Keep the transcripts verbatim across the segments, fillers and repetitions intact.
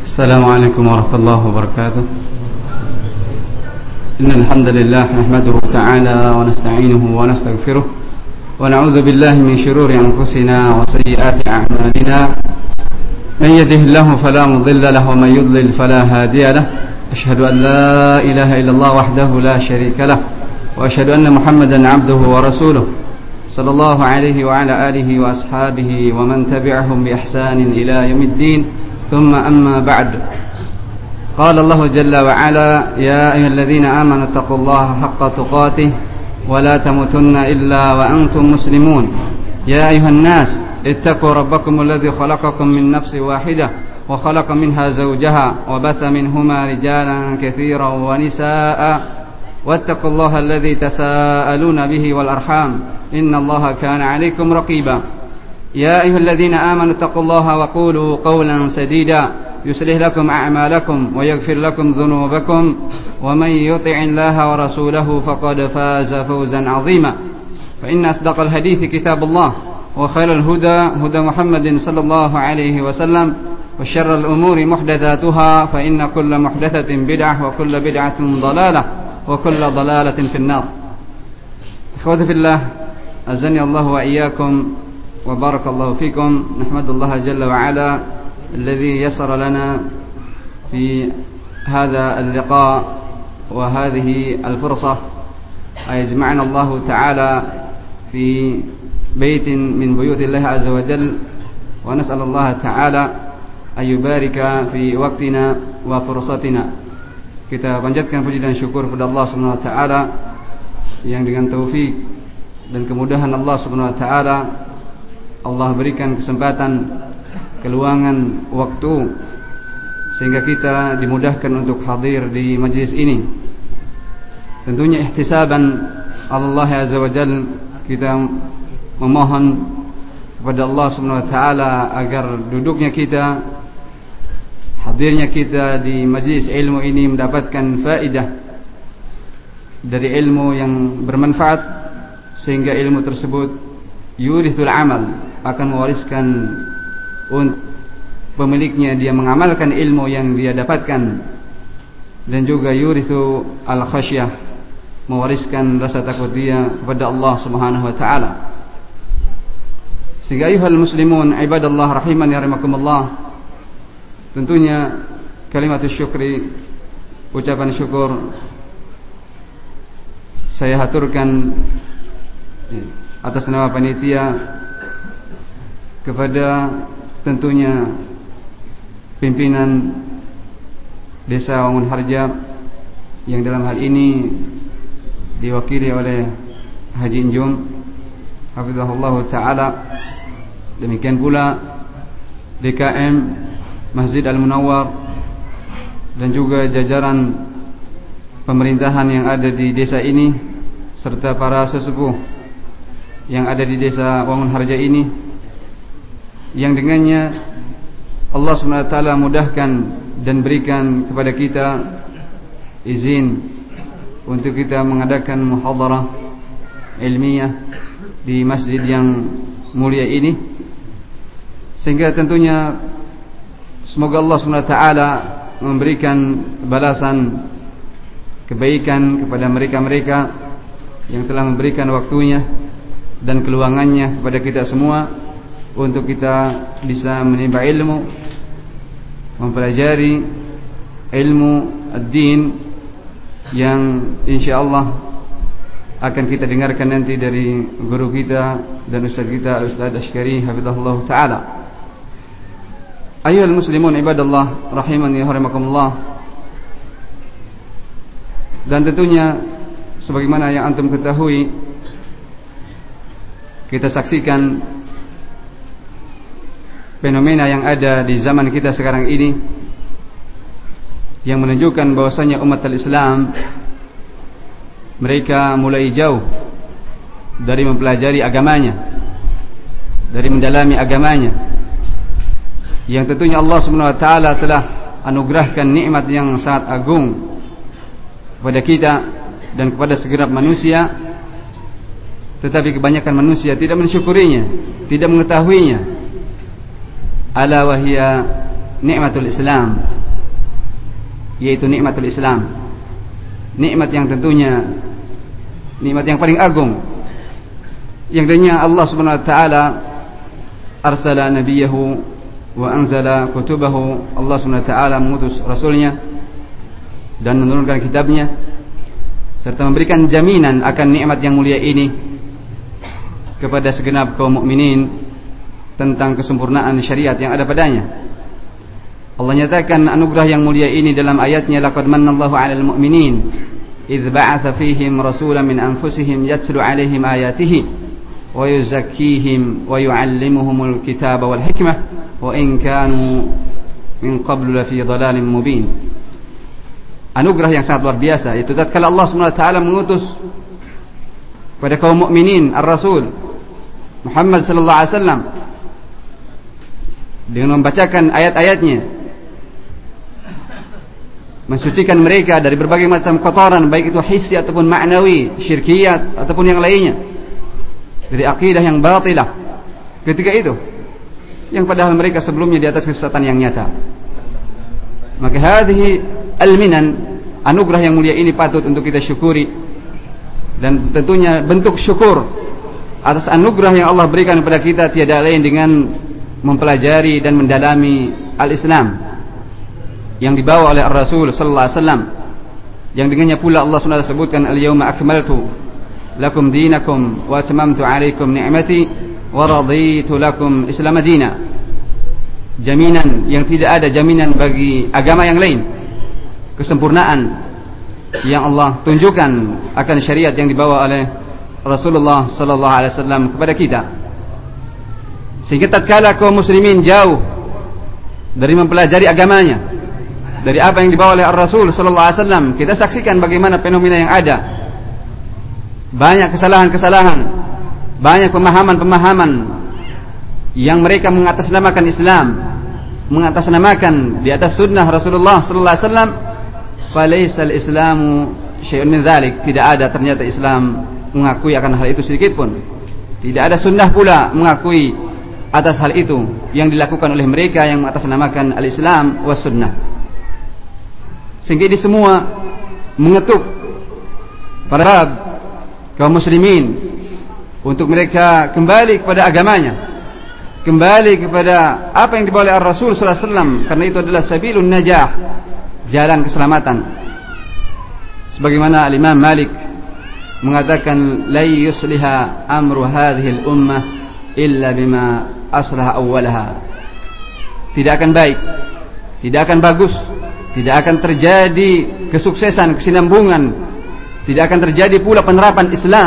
السلام عليكم ورحمة الله وبركاته. إن الحمد لله نحمده تعالى ونستعينه ونستغفره ونعوذ بالله من شرور أنفسنا وسيئات أعمالنا. من يهده الله فلا مضل له ومن يضلل فلا هادي له. أشهد أن لا إله إلا الله وحده لا شريك له وأشهد أن محمدا عبده ورسوله صلى الله عليه وعلى آله وأصحابه ومن تبعهم بإحسان إلى يوم الدين. ثم أما بعد. قال الله جل وعلا: يا أيها الذين آمنوا اتقوا الله حق تقاته ولا تموتن إلا وأنتم مسلمون. يا أيها الناس اتقوا ربكم الذي خلقكم من نفس واحدة وخلق منها زوجها وبث منهما رجالا كثيرا ونساء واتقوا الله الذي تساءلون به والأرحام إن الله كان عليكم رقيبا. يا أيها الذين آمنوا اتقوا الله وقولوا قولا سديدا يصلح لكم أعمالكم ويغفر لكم ذنوبكم ومن يطع الله ورسوله فقد فاز فوزا عظيما. فإن أصدق الحديث كتاب الله وخير الهدى هدى محمد صلى الله عليه وسلم وشر الأمور محدثاتها فإن كل محدثة بدعة وكل بدعة ضلالة وكل ضلالة في النار. إخوتي في الله أعزني الله وإياكم وبارك الله فيكم. نحمد الله جل وعلا الذي يسر لنا في هذا اللقاء وهذه الفرصة أن يجمعنا الله تعالى في بيت من بيوت الله عز وجل، ونسأل الله تعالى أن يبارك في وقتنا وفرصتنا. Kita panjatkan puji dan syukur kepada Allah Subhanahu wa taala yang dengan taufik dan kemudahan Allah Subhanahu wa taala Allah berikan kesempatan, keluangan waktu sehingga kita dimudahkan untuk hadir di majlis ini. Tentunya ihtisaban Allah Azza wa Jalla, kita memohon kepada Allah Subhanahu wa taala agar duduknya kita, hadirnya kita di majlis ilmu ini mendapatkan faedah dari ilmu yang bermanfaat, sehingga ilmu tersebut yurithul amal, akan mewariskan untuk pemiliknya dia mengamalkan ilmu yang dia dapatkan, dan juga yurithu al-khasyah, mewariskan rasa takut dia kepada Allah Subhanahu wa taala. Sehingga ayuhal muslimun ibadallah rahiman ya rahimakumullah, tentunya kalimat syukri, ucapan syukur saya haturkan atas nama panitia kepada tentunya pimpinan Desa Wangun Harja yang dalam hal ini diwakili oleh Haji Injum hafizahullah taala. Demikian pula D K M Masjid Al-Munawwar dan juga jajaran pemerintahan yang ada di desa ini, serta para sesepuh yang ada di Desa Wangun Harja ini, yang dengannya Allah subhanahu wa taala mudahkan dan berikan kepada kita izin untuk kita mengadakan muhadarah ilmiah di masjid yang mulia ini. Sehingga tentunya semoga Allah subhanahu wa taala memberikan balasan kebaikan kepada mereka-mereka yang telah memberikan waktunya dan keluangannya kepada kita semua untuk kita bisa menimba ilmu, mempelajari ilmu ad-din yang insyaallah akan kita dengarkan nanti dari guru kita dan ustaz kita Al-Ustaz Ashkari hafizahullah taala. Ayyuhal muslimun ibadallah rahimani wa rahimakumullah. Dan tentunya sebagaimana yang antum ketahui, kita saksikan fenomena yang ada di zaman kita sekarang ini yang menunjukkan bahwasanya umat al-Islam mereka mulai jauh dari mempelajari agamanya, dari mendalami agamanya, yang tentunya Allah Subhanahu wa taala telah anugerahkan nikmat yang sangat agung kepada kita dan kepada segenap manusia, tetapi kebanyakan manusia tidak mensyukurinya, tidak mengetahuinya. Ala wahia nikmatul Islam, yaitu nikmatul Islam, nikmat yang tentunya nikmat yang paling agung, yang dengannya Allah Subhanahu wa taala arsala nabiyahu wa anzala kutubahu. Allah Subhanahu wa taala mengutus rasulnya dan menurunkan kitabnya, serta memberikan jaminan akan nikmat yang mulia ini kepada segenap kaum mukminin tentang kesempurnaan syariat yang ada padanya. Allah nyatakan anugerah yang mulia ini dalam ayatnya, laqad mannallahu 'alal mu'minin idz ba'atha fihim rasulan min anfusihim yatlu 'alaihim ayatihi wa yuzakkihim wa yu'allimuhumul kitaba wal hikmah wa in kanu min qablu lafi dhalalin mubin. Anugerah yang sangat luar biasa, itu tatkala Allah Subhanahu wa taala mengutus pada kaum mukminin ar-rasul Muhammad sallallahu alaihi wasallam dengan membacakan ayat-ayatnya, mensucikan mereka dari berbagai macam kotoran, baik itu hissi ataupun ma'nawi, syirkiyat ataupun yang lainnya, dari akidah yang batilah ketika itu, yang padahal mereka sebelumnya di atas kesesatan yang nyata. Maka hadhihi al-minan, anugerah yang mulia ini patut untuk kita syukuri, dan tentunya bentuk syukur atas anugerah yang Allah berikan kepada kita tiada lain dengan mempelajari dan mendalami al-Islam yang dibawa oleh Rasul sallallahu alaihi wasallam, yang dengannya pula Allah Subhanahu wa taala sebutkan, al-yauma akmaltu lakum dinakum wa atmamtu alaikum ni'mati wa raditu lakum Islam madina. Jaminan yang tidak ada jaminan bagi agama yang lain, kesempurnaan yang Allah tunjukkan akan syariat yang dibawa oleh Rasulullah sallallahu alaihi wasallam kepada kita, sehingga tatkala kaum muslimin jauh dari mempelajari agamanya, dari apa yang dibawa oleh Rasul sallallahu alaihi wasallam, kita saksikan bagaimana fenomena yang ada. Banyak kesalahan-kesalahan, banyak pemahaman-pemahaman yang mereka mengatasnamakan Islam, mengatasnamakan di atas sunnah Rasulullah sallallahu alaihi wasallam. Falaisal Islamu syai'un min dzalik, tidak ada ternyata Islam mengakui akan hal itu sedikit pun. Tidak ada sunnah pula mengakui atas hal itu yang dilakukan oleh mereka yang mengatasnamakan al-Islam was sunnah. Sehingga ini semua mengetuk para kaum muslimin untuk mereka kembali kepada agamanya, kembali kepada apa yang dibawa oleh Rasul sallallahu alaihi wasallam, karena itu adalah sabilun najah, jalan keselamatan. Sebagaimana Al-Imam Malik mengatakan, la yusliha amru hadhihi al-ummah illa bima aslaha awwalaha. Tidak akan baik, tidak akan bagus, tidak akan terjadi kesuksesan, kesinambungan, tidak akan terjadi pula penerapan Islam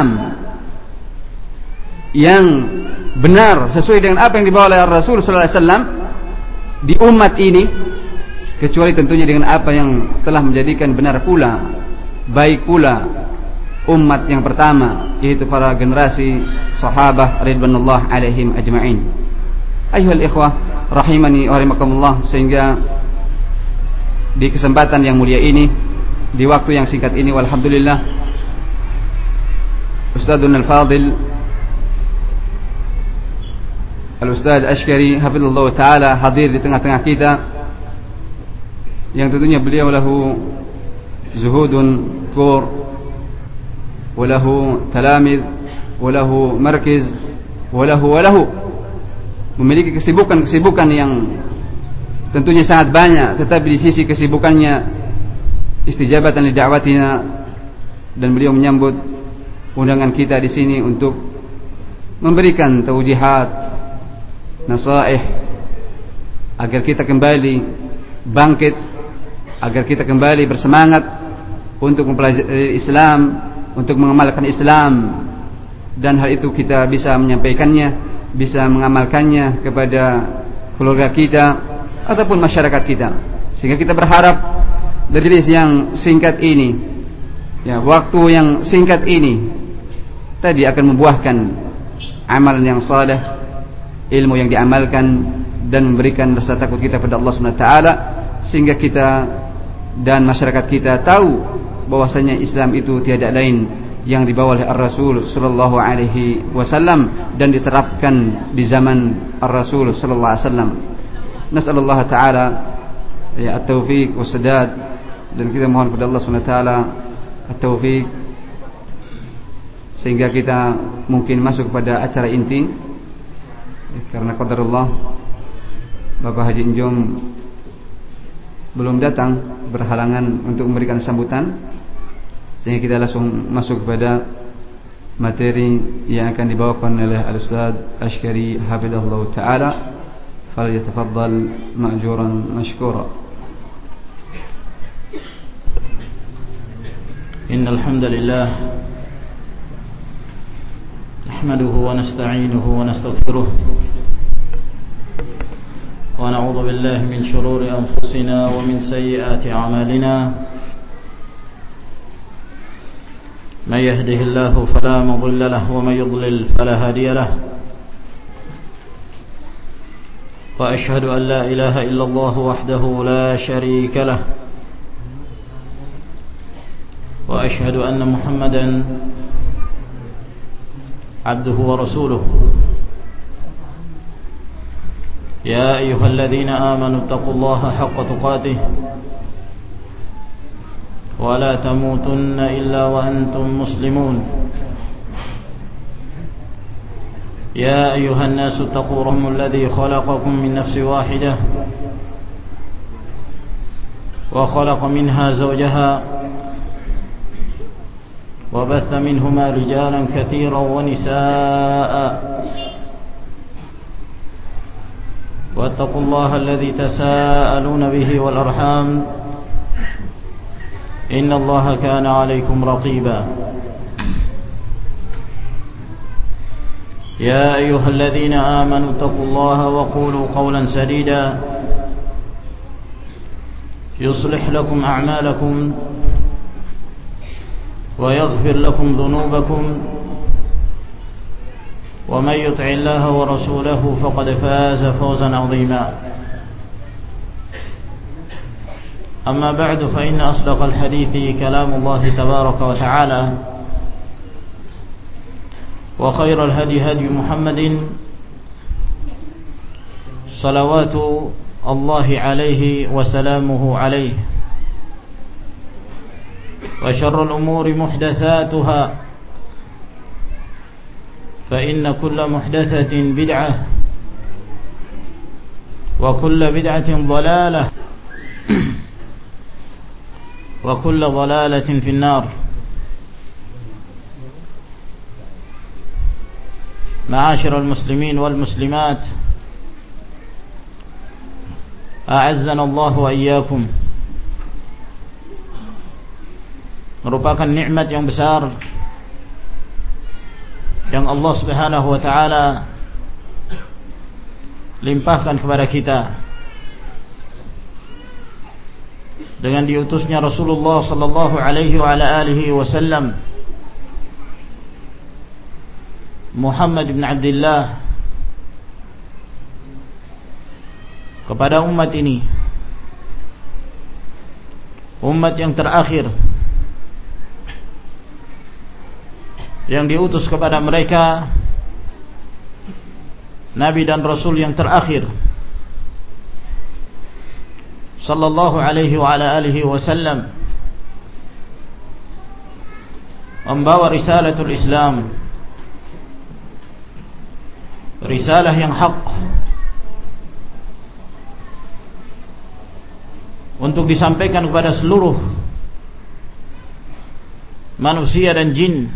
yang benar sesuai dengan apa yang dibawa oleh Rasul sallallahu alaihi wasallam di umat ini, kecuali tentunya dengan apa yang telah menjadikan benar pula, baik pula umat yang pertama, yaitu para generasi sahabah ridwanullah alaihim ajma'in. Ayuhal ikhwah rahimani wa rahimakumullah, sehingga di kesempatan yang mulia ini, di waktu yang singkat ini, walhamdulillah, Ustadzun al-Fadil Al-Ustadz Ashkari hafizallahu ta'ala hadir di tengah-tengah kita, yang tentunya beliau lahu zuhudun kur, walahu talamid, walahu markiz, walahu walahu memiliki kesibukan-kesibukan yang tentunya sangat banyak, tetapi di sisi kesibukannya istijabatan li da'watina, dan beliau menyambut undangan kita di sini untuk memberikan taujihat, nasaih, agar kita kembali bangkit, agar kita kembali bersemangat untuk mempelajari Islam, untuk mengamalkan Islam, dan hal itu kita bisa menyampaikannya, bisa mengamalkannya kepada keluarga kita ataupun masyarakat kita. Sehingga kita berharap majelis yang singkat ini, ya, waktu yang singkat ini tadi akan membuahkan amalan yang saleh, ilmu yang diamalkan, dan memberikan rasa takut kita pada Allah Subhanahu wa taala, sehingga kita dan masyarakat kita tahu bahwasanya Islam itu tiada lain yang dibawa oleh Ar-Rasul sallallahu alaihi wasallam dan diterapkan di zaman Ar-Rasul sallallahu alaihi wasallam. Nas'alullah Ta'ala ya at-taufiq was-sadad, dan kita mohon kepada Allah Subhanahu wa taala at-taufiq sehingga kita mungkin masuk kepada acara inti. Karena qadarullah Bapak Haji Injom belum datang, berhalangan untuk memberikan sambutan, sehingga kita langsung masuk kepada materi yang akan dibawakan oleh Al-Ustaz Ashkari hafizahullah taala. Falyatafaddal ma'juran mashkura. Innal hamdalillah nahmaduhu wa nasta'inuhu wa nastaghfiruh wa na'udzu billahi min shururi anfusina wa min sayyiati a'malina. Man yahdihillahu fala mudilla lahu wa man yudlil fala hadiya lahu. Wa ashhadu an la ilaha illallah wahdahu la sharika lahu. Wa ashhadu anna Muhammadan abduhu wa rasuluh. Ya ayyuhalladzina amanu taqullaha haqqa tuqatih wa la tamutunna illa wa antum muslimun. Ya ayyuhan nasu taqu rabbakum alladhi khalaqakum min nafsin wahidah wa khalaqa minha zawjaha wa batha minhuma rijalan katiran wa nisaa'a wattaqullaha alladhi tasaaluna bihi wal arham innallaha kana 'alaykum raqiba. يا أيها الذين آمنوا اتقوا الله وقولوا قولا سديدا يصلح لكم أعمالكم ويغفر لكم ذنوبكم ومن يطع الله ورسوله فقد فاز فوزا عظيما. أما بعد فإن أصدق الحديث كلام الله تبارك وتعالى وخير الهدي هدي محمد صلوات الله عليه وسلامه عليه وشر الأمور محدثاتها فإن كل محدثة بدعة وكل بدعة ضلالة وكل ضلالة في النار. معاشر المسلمين والمسلمات أعزنا الله وإياكم. Merupakan nikmat yang besar yang Allah Subhanahu wa taala limpahkan kepada kita dengan diutusnya Rasulullah sallallahu alaihi wa ala alihi wasallam Muhammad bin Abdullah kepada umat ini, umat yang terakhir yang diutus kepada mereka, Nabi dan Rasul yang terakhir sallallahu alaihi wa ala alihi wasallam, membawa risalatul Islam, risalah yang hak untuk disampaikan kepada seluruh manusia dan jin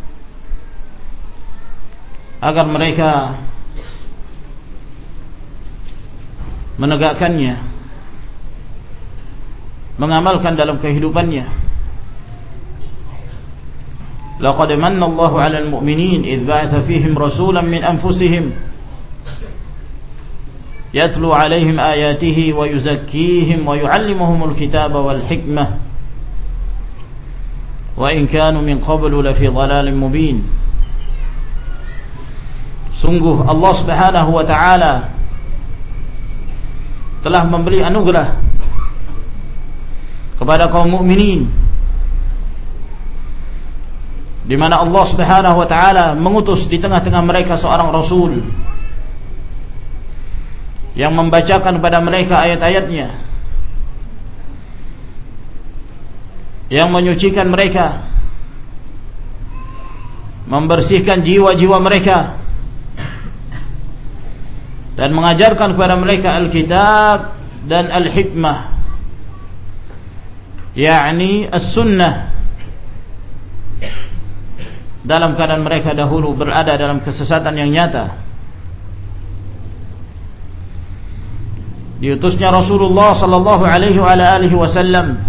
agar mereka menegakkannya, mengamalkan dalam kehidupannya. Laqad manna Allahu 'alal mu'minin idh ba'atha fihim rasulan min anfusihim yatlu 'alaihim ayatihi wa yuzakkihim wa yu'allimuhumul kitaba wal hikmah wa in kanu min qablu lafi dhalalin mubin. Sungguh Allah Subhanahu wa taala telah memberi anugerah kepada kaum mukminin, di mana Allah Subhanahu wa taala mengutus di tengah-tengah mereka seorang rasul yang membacakan kepada mereka ayat-ayatnya, yang menyucikan mereka, membersihkan jiwa-jiwa mereka, dan mengajarkan kepada mereka Alkitab dan Al-Hikmah, yakni As-Sunnah, dalam keadaan mereka dahulu berada dalam kesesatan yang nyata. Diutusnya Rasulullah sallallahu alaihi wa alihi wasallam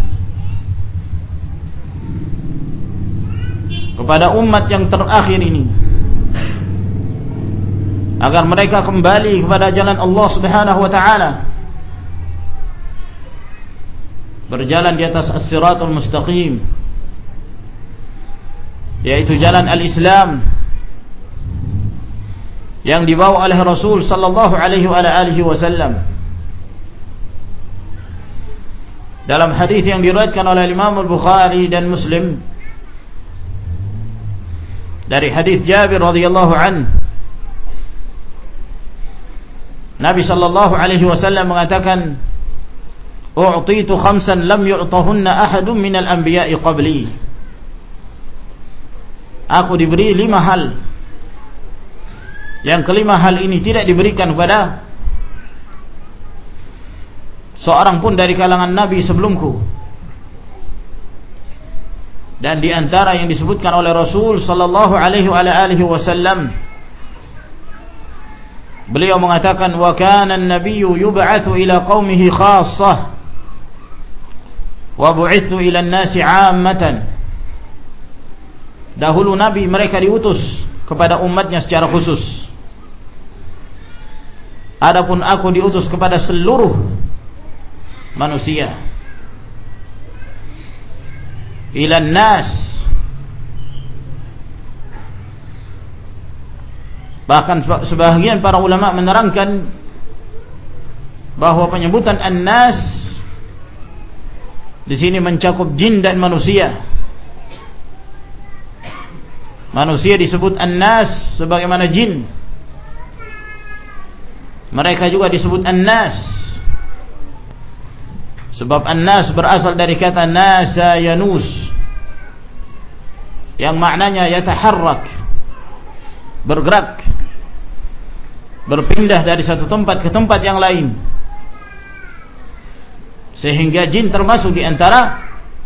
kepada umat yang terakhir ini, agar mereka kembali kepada jalan Allah Subhanahu wa taala, berjalan di atas as-siratul mustaqim, yaitu jalan al-Islam yang dibawa oleh Rasul sallallahu alaihi wa alihi wasallam. Dalam hadis yang diriwayatkan oleh Imam Al-Bukhari dan Muslim dari hadis Jabir radhiyallahu an, Nabi sallallahu alaihi wasallam mengatakan, "U'titu khamsan lam yu'tahunna ahadun minal anbiya'i qabli." Aku diberi lima hal, yang kelima hal ini tidak diberikan kepada seorang pun dari kalangan Nabi sebelumku. Dan di antara yang disebutkan oleh Rasul sallallahu alaihi wa alihi wasallam, beliau mengatakan, "Wa kana an-nabiyyu yub'atsu ila qaumihi khassah wa bu'itsu ila an-nasi 'ammatan." Dahulu Nabi mereka diutus kepada umatnya secara khusus. Adapun aku diutus kepada seluruh manusia. Ilan nas, bahkan sebahagian para ulama menerangkan bahwa penyebutan an-nas di sini mencakup jin dan manusia. Manusia disebut an-nas sebagaimana jin, mereka juga disebut an-nas, sebab an-nas berasal dari kata nasa yanus, yang maknanya yataharrak, bergerak, berpindah dari satu tempat ke tempat yang lain. Sehingga jin termasuk di antara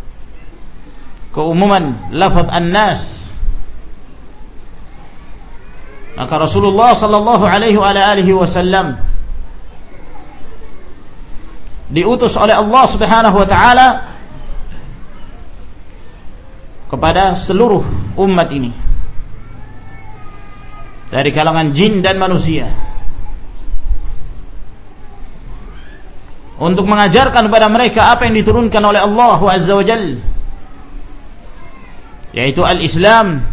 keumuman lafaz an-nas. Maka Rasulullah sallallahu alaihi wa alihi wasallam diutus oleh Allah Subhanahu wa taala kepada seluruh umat ini, dari kalangan jin dan manusia, untuk mengajarkan kepada mereka apa yang diturunkan oleh Allah Azza wa Jalla, yaitu al-Islam,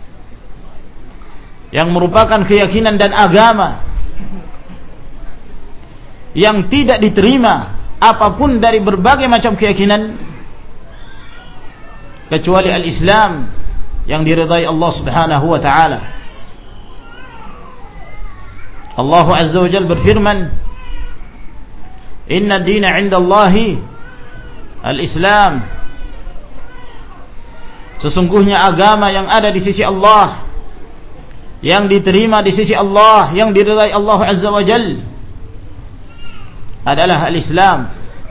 yang merupakan keyakinan dan agama yang tidak diterima apapun dari berbagai macam keyakinan kecuali al-Islam yang diridai Allah Subhanahu wa taala. Allah Azza wa Jalla berfirman, "Inna ad-dina 'inda Allahi al-Islam." Sesungguhnya agama yang ada di sisi Allah, yang diterima di sisi Allah, yang diridai Allah Azza wa Jalla, adalah al-Islam.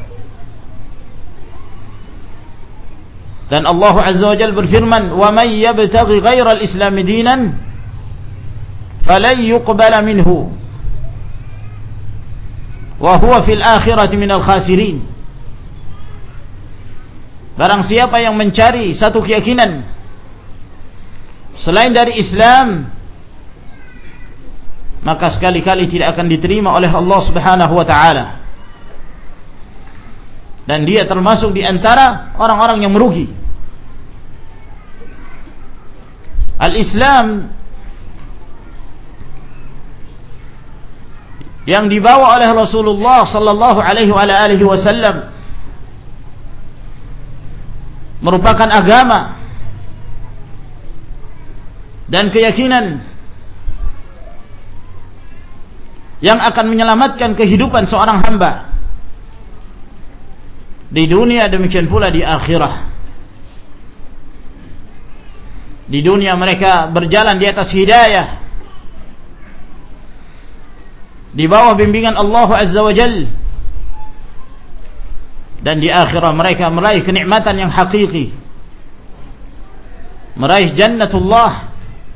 Dan Allah Azza wa Jalla berfirman, "Wa may yabtaghi ghayra al-Islam dinan falan yuqbala minhu wa huwa fil akhirati minal khasirin." Barang siapa yang mencari satu keyakinan selain dari Islam, maka sekali-kali tidak akan diterima oleh Allah Subhanahu wa taala, dan dia termasuk di antara orang-orang yang merugi. Al-Islam yang dibawa oleh Rasulullah sallallahu alaihi wa alihi wasallam merupakan agama dan keyakinan yang akan menyelamatkan kehidupan seorang hamba di dunia, demikian pula di akhirat. Di dunia mereka berjalan di atas hidayah, di bawah bimbingan Allah Azza wa Jalla, dan di akhirat mereka meraih kenikmatan yang hakiki, meraih jannatullah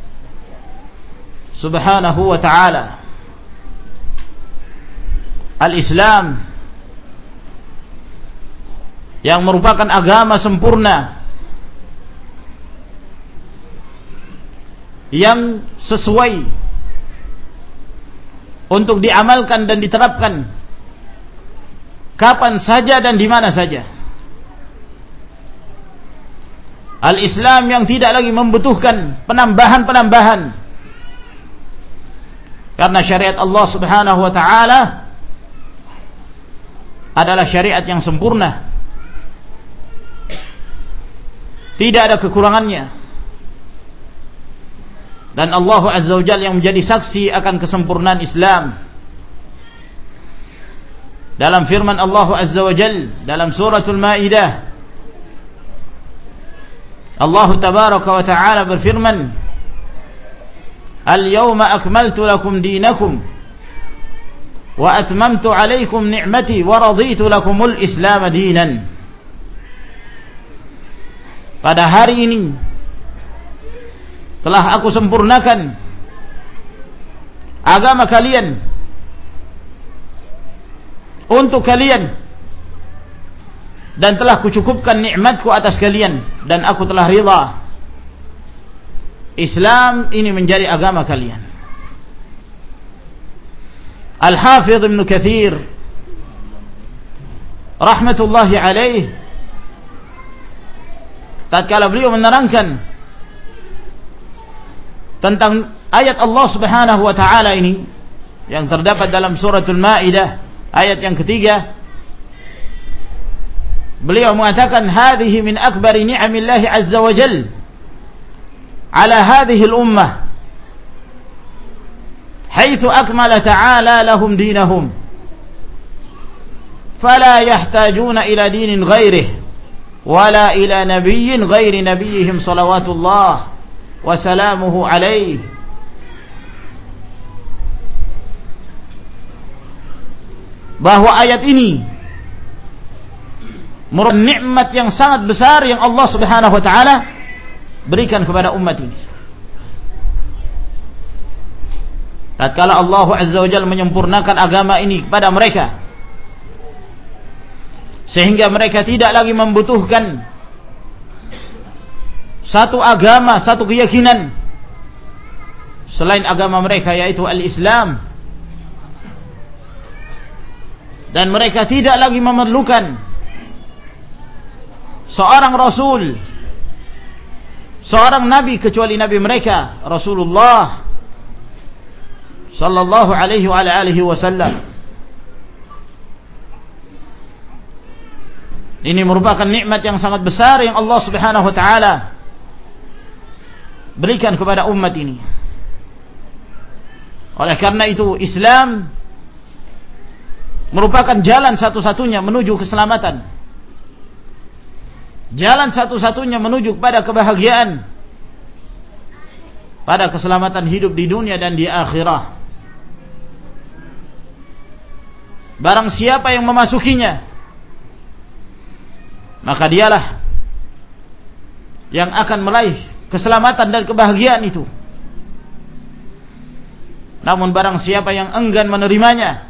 subhanahu wa ta'ala. Al-Islam yang merupakan agama sempurna, yang sesuai untuk diamalkan dan diterapkan kapan saja dan di mana saja. Al-Islam yang tidak lagi membutuhkan penambahan-penambahan, karena syariat Allah Subhanahu wa ta'ala adalah syariat yang sempurna, tidak ada kekurangannya. Dan Allah Azza wa Jalla yang menjadi saksi akan kesempurnaan Islam dalam firman Allah Azza wa Jalla dalam suratul Maidah. Allah tabaraka wa ta'ala berfirman, "Al-yawma akmaltu lakum dinakum wa atmamtu alaykum ni'mati wa raditu lakumul Islam dinan." Pada hari ini telah aku sempurnakan agama kalian untuk kalian, dan telah kucukupkan nikmatku atas kalian, dan aku telah ridha Islam ini menjadi agama kalian. Al-Hafidh Ibn Katsir rahmatullahi alaih, tatkala beliau menerangkan tentang ayat Allah Subhanahu wa ta'ala ini yang terdapat dalam suratul Maidah ayat yang ketiga, beliau mengatakan, hadhihi min akbari ni'amillahi azza wa jalla ala hadhihi al-ummah haitsu akmala ta'ala lahum dinahum fala yahtajuna ila dinin ghairihi wala ila nabiyyin ghairi nabiyyihim salawatullah wasalamuhu alaih. Bahwa ayat ini merupakan nikmat yang sangat besar yang Allah Subhanahu wa ta'ala berikan kepada umat ini. Tatkala Allah Azza wa Jalla menyempurnakan agama ini kepada mereka, sehingga mereka tidak lagi membutuhkan satu agama, satu keyakinan selain agama mereka, yaitu al-Islam, dan mereka tidak lagi memerlukan seorang rasul, seorang nabi kecuali nabi mereka Rasulullah sallallahu alaihi wa alihi wasallam. Ini merupakan nikmat yang sangat besar yang Allah Subhanahu wa ta'ala berikan kepada umat ini. Oleh karena itu, Islam merupakan jalan satu-satunya menuju keselamatan, jalan satu-satunya menuju kepada kebahagiaan, pada keselamatan hidup di dunia dan di akhirat. Barang siapa yang memasukinya, maka dialah yang akan meraih keselamatan dan kebahagiaan itu. Namun barang siapa yang enggan menerimanya,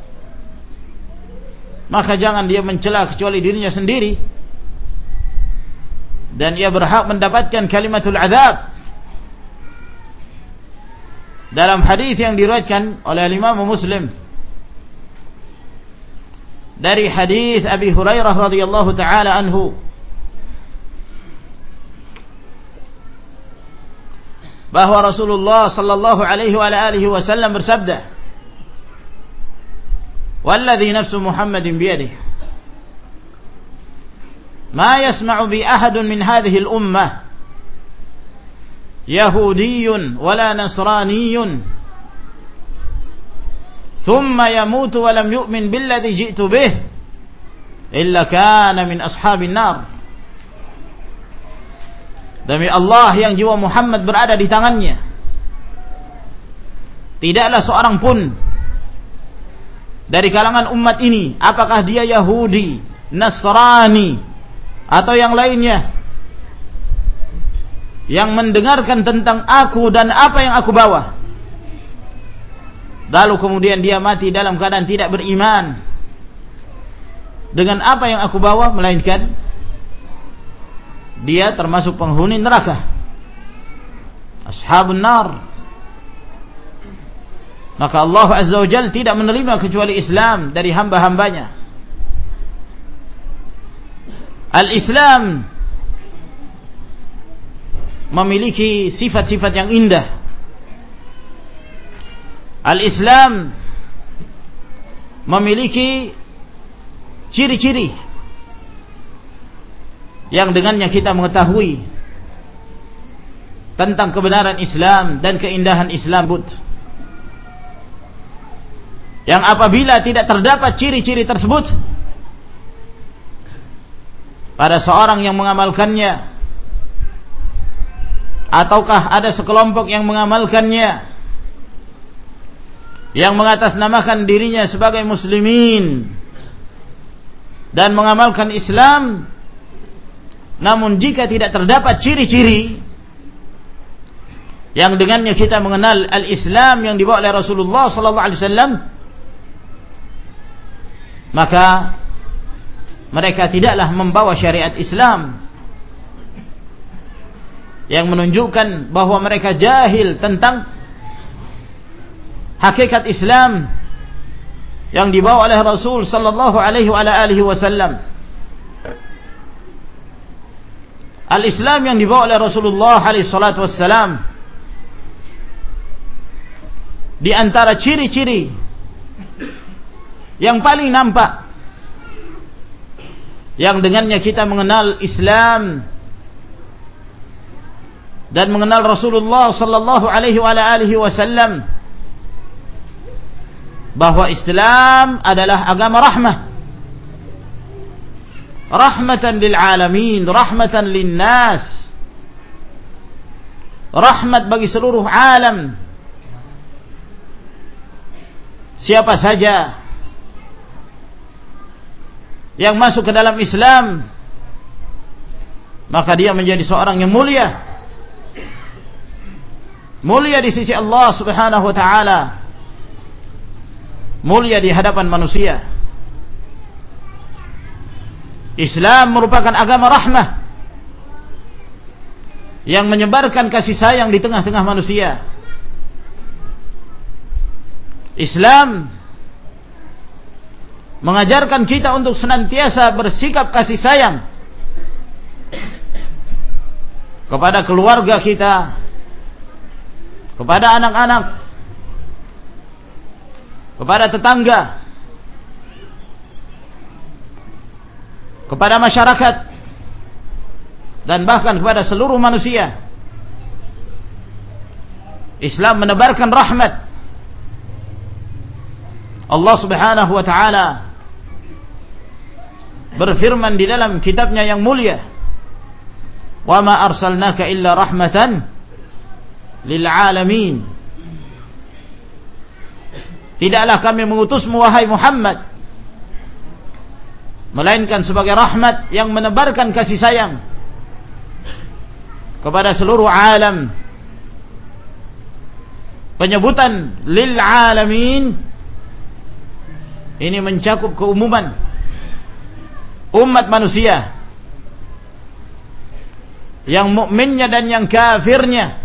maka jangan dia mencela kecuali dirinya sendiri, dan ia berhak mendapatkan kalimatul azab. Dalam hadis yang diriwayatkan oleh Imam Muslim dari hadis Abi Hurairah radhiyallahu taala anhu, bahwa Rasulullah sallallahu alaihi wa alihi wasallam bersabda, "Walladzi nafsu Muhammadin biyadihi, ma yasma'u bi ahadun min hadhihi al-ummah yahudiyyun wala nasraniyyun thumma yamutu wa lam yu'min billadhi ji'tu bih illa kana min ashabin nar. Demi Allah yang jiwa Muhammad berada di tangannya, tidaklah seorang pun dari kalangan umat ini, apakah dia Yahudi, Nasrani, atau yang lainnya, yang mendengarkan tentang aku dan apa yang aku bawa, lalu kemudian dia mati dalam keadaan tidak beriman dengan apa yang aku bawa, melainkan dia termasuk penghuni neraka, ashabun nar. Maka Allah Azza wa Jalla tidak menerima kecuali Islam dari hamba-hambanya. Al-Islam memiliki sifat-sifat yang indah. Al-Islam memiliki ciri-ciri yang dengannya kita mengetahui tentang kebenaran Islam dan keindahan Islam. Yang apabila tidak terdapat ciri-ciri tersebut pada seorang yang mengamalkannya, ataukah ada sekelompok yang mengamalkannya, yang mengatasnamakan dirinya sebagai muslimin dan mengamalkan Islam, namun jika tidak terdapat ciri-ciri yang dengannya kita mengenal al-Islam yang dibawa oleh Rasulullah sallallahu alaihi wasallam, maka mereka tidaklah membawa syariat Islam, yang menunjukkan bahwa mereka jahil tentang hakikat Islam yang dibawa oleh Rasul sallallahu alaihi wa alihi wasallam. Al-Islam yang dibawa oleh Rasulullah alaihi salatu wassalam, di antara ciri-ciri yang paling nampak yang dengannya kita mengenal Islam dan mengenal Rasulullah sallallahu alaihi wa alihi wasallam, bahwa Islam adalah agama rahmah, rahmatan lil alamin, rahmatan lin nas, rahmat bagi seluruh alam. Siapa saja yang masuk ke dalam Islam, maka dia menjadi seorang yang mulia, mulia di sisi Allah Subhanahu wa taala, mulia di hadapan manusia. Islam merupakan agama rahmah yang menyebarkan kasih sayang di tengah-tengah manusia. Islam mengajarkan kita untuk senantiasa bersikap kasih sayang kepada keluarga kita, kepada anak-anak, kepada tetangga, kepada masyarakat, dan bahkan kepada seluruh manusia. Islam menebarkan rahmat. Allah Subhanahu wa taala berfirman di dalam kitabnya yang mulia, "Wa ma arsalnaka illa rahmatan lil alamin." Tidaklah kami mengutusmu wahai Muhammad melainkan sebagai rahmat yang menebarkan kasih sayang kepada seluruh alam. Penyebutan lil alamin ini mencakup keumuman umat manusia, yang mukminnya dan yang kafirnya.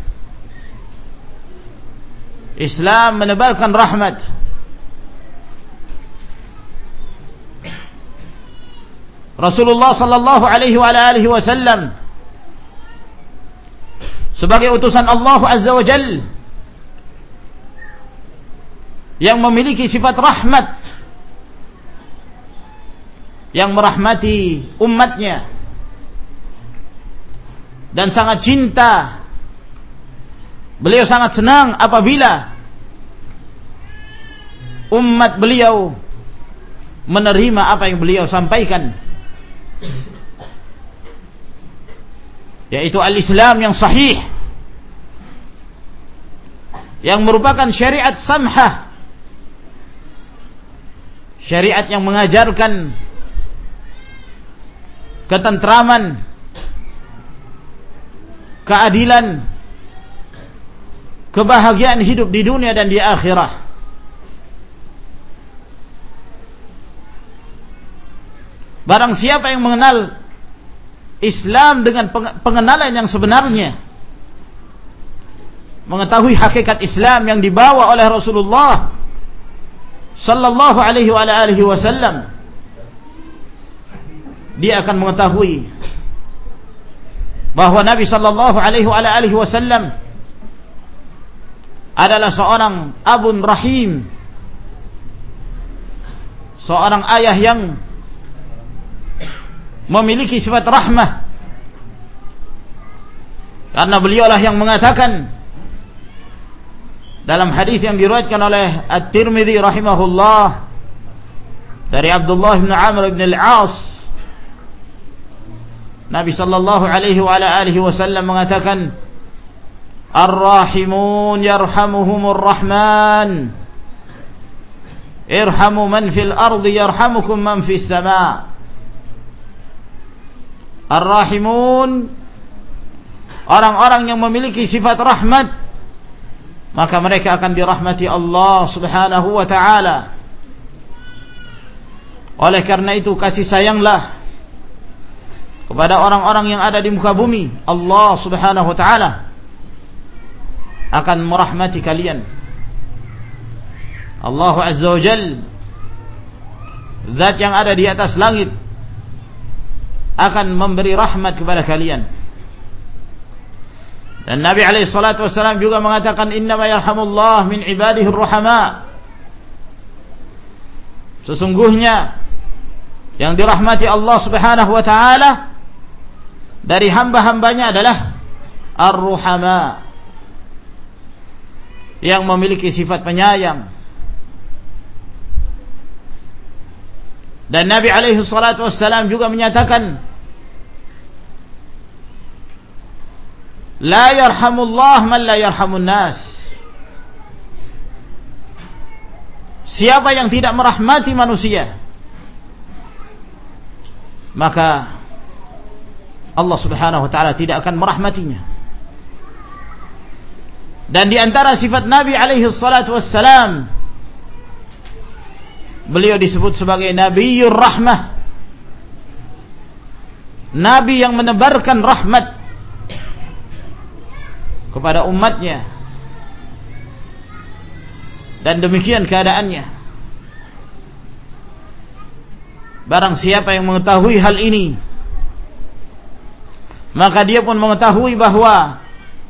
Islam menebarkan rahmat. Rasulullah sallallahu alaihi wa alihi wasallam sebagai utusan Allah Azza wa Jalla yang memiliki sifat rahmat, yang merahmati umatnya dan sangat cinta. Beliau sangat senang apabila umat beliau menerima apa yang beliau sampaikan, yaitu al-Islam yang sahih, yang merupakan syariat samhah, syariat yang mengajarkan ketentraman, keadilan, kebahagiaan hidup di dunia dan di akhirah. Barang siapa yang mengenal Islam dengan pengenalan yang sebenarnya, mengetahui hakikat Islam yang dibawa oleh Rasulullah sallallahu alaihi wa alihi wasallam, dia akan mengetahui bahwa Nabi sallallahu alaihi wa alihi wasallam adalah seorang abun rahim, seorang ayah yang memiliki sifat rahmah, karena beliaulah yang mengatakan dalam hadis yang diriwayatkan oleh At-Tirmidzi rahimahullah dari Abdullah bin Amr bin Al-As, Nabi sallallahu alaihi wa alihi wasallam mengatakan, Ar-rahimun yarhamuhumur rahman, irhamu man fil ardi yarhamukum man fis sama. Ar-rahimun, orang-orang yang memiliki sifat rahmat, maka mereka akan dirahmati Allah subhanahu wa ta'ala. Oleh karena itu, kasih sayanglah kepada orang-orang yang ada di muka bumi. Allah subhanahu wa ta'ala akan merahmati kalian. Allah azza wa jal, zat yang ada di atas langit, akan memberi rahmat kepada kalian. Dan Nabi alaihi salatu wassalam juga mengatakan, innama yarhamullah min ibadihi ar-ruhama, sesungguhnya yang dirahmati Allah subhanahu wa ta'ala dari hamba-hambanya adalah ar-ruhama, yang memiliki sifat penyayang. Dan Nabi alaihi salatu wassalam juga menyatakan, la yarhamullah man la yarhamun nas, siapa yang tidak merahmati manusia, maka Allah subhanahu wa ta'ala tidak akan merahmatinya. Dan di antara sifat Nabi alaihi salatu wassalam, beliau disebut sebagai Nabiyur Rahmah, Nabi yang menebarkan rahmat kepada umatnya. Dan demikian keadaannya. Barang siapa yang mengetahui hal ini, maka dia pun mengetahui bahwa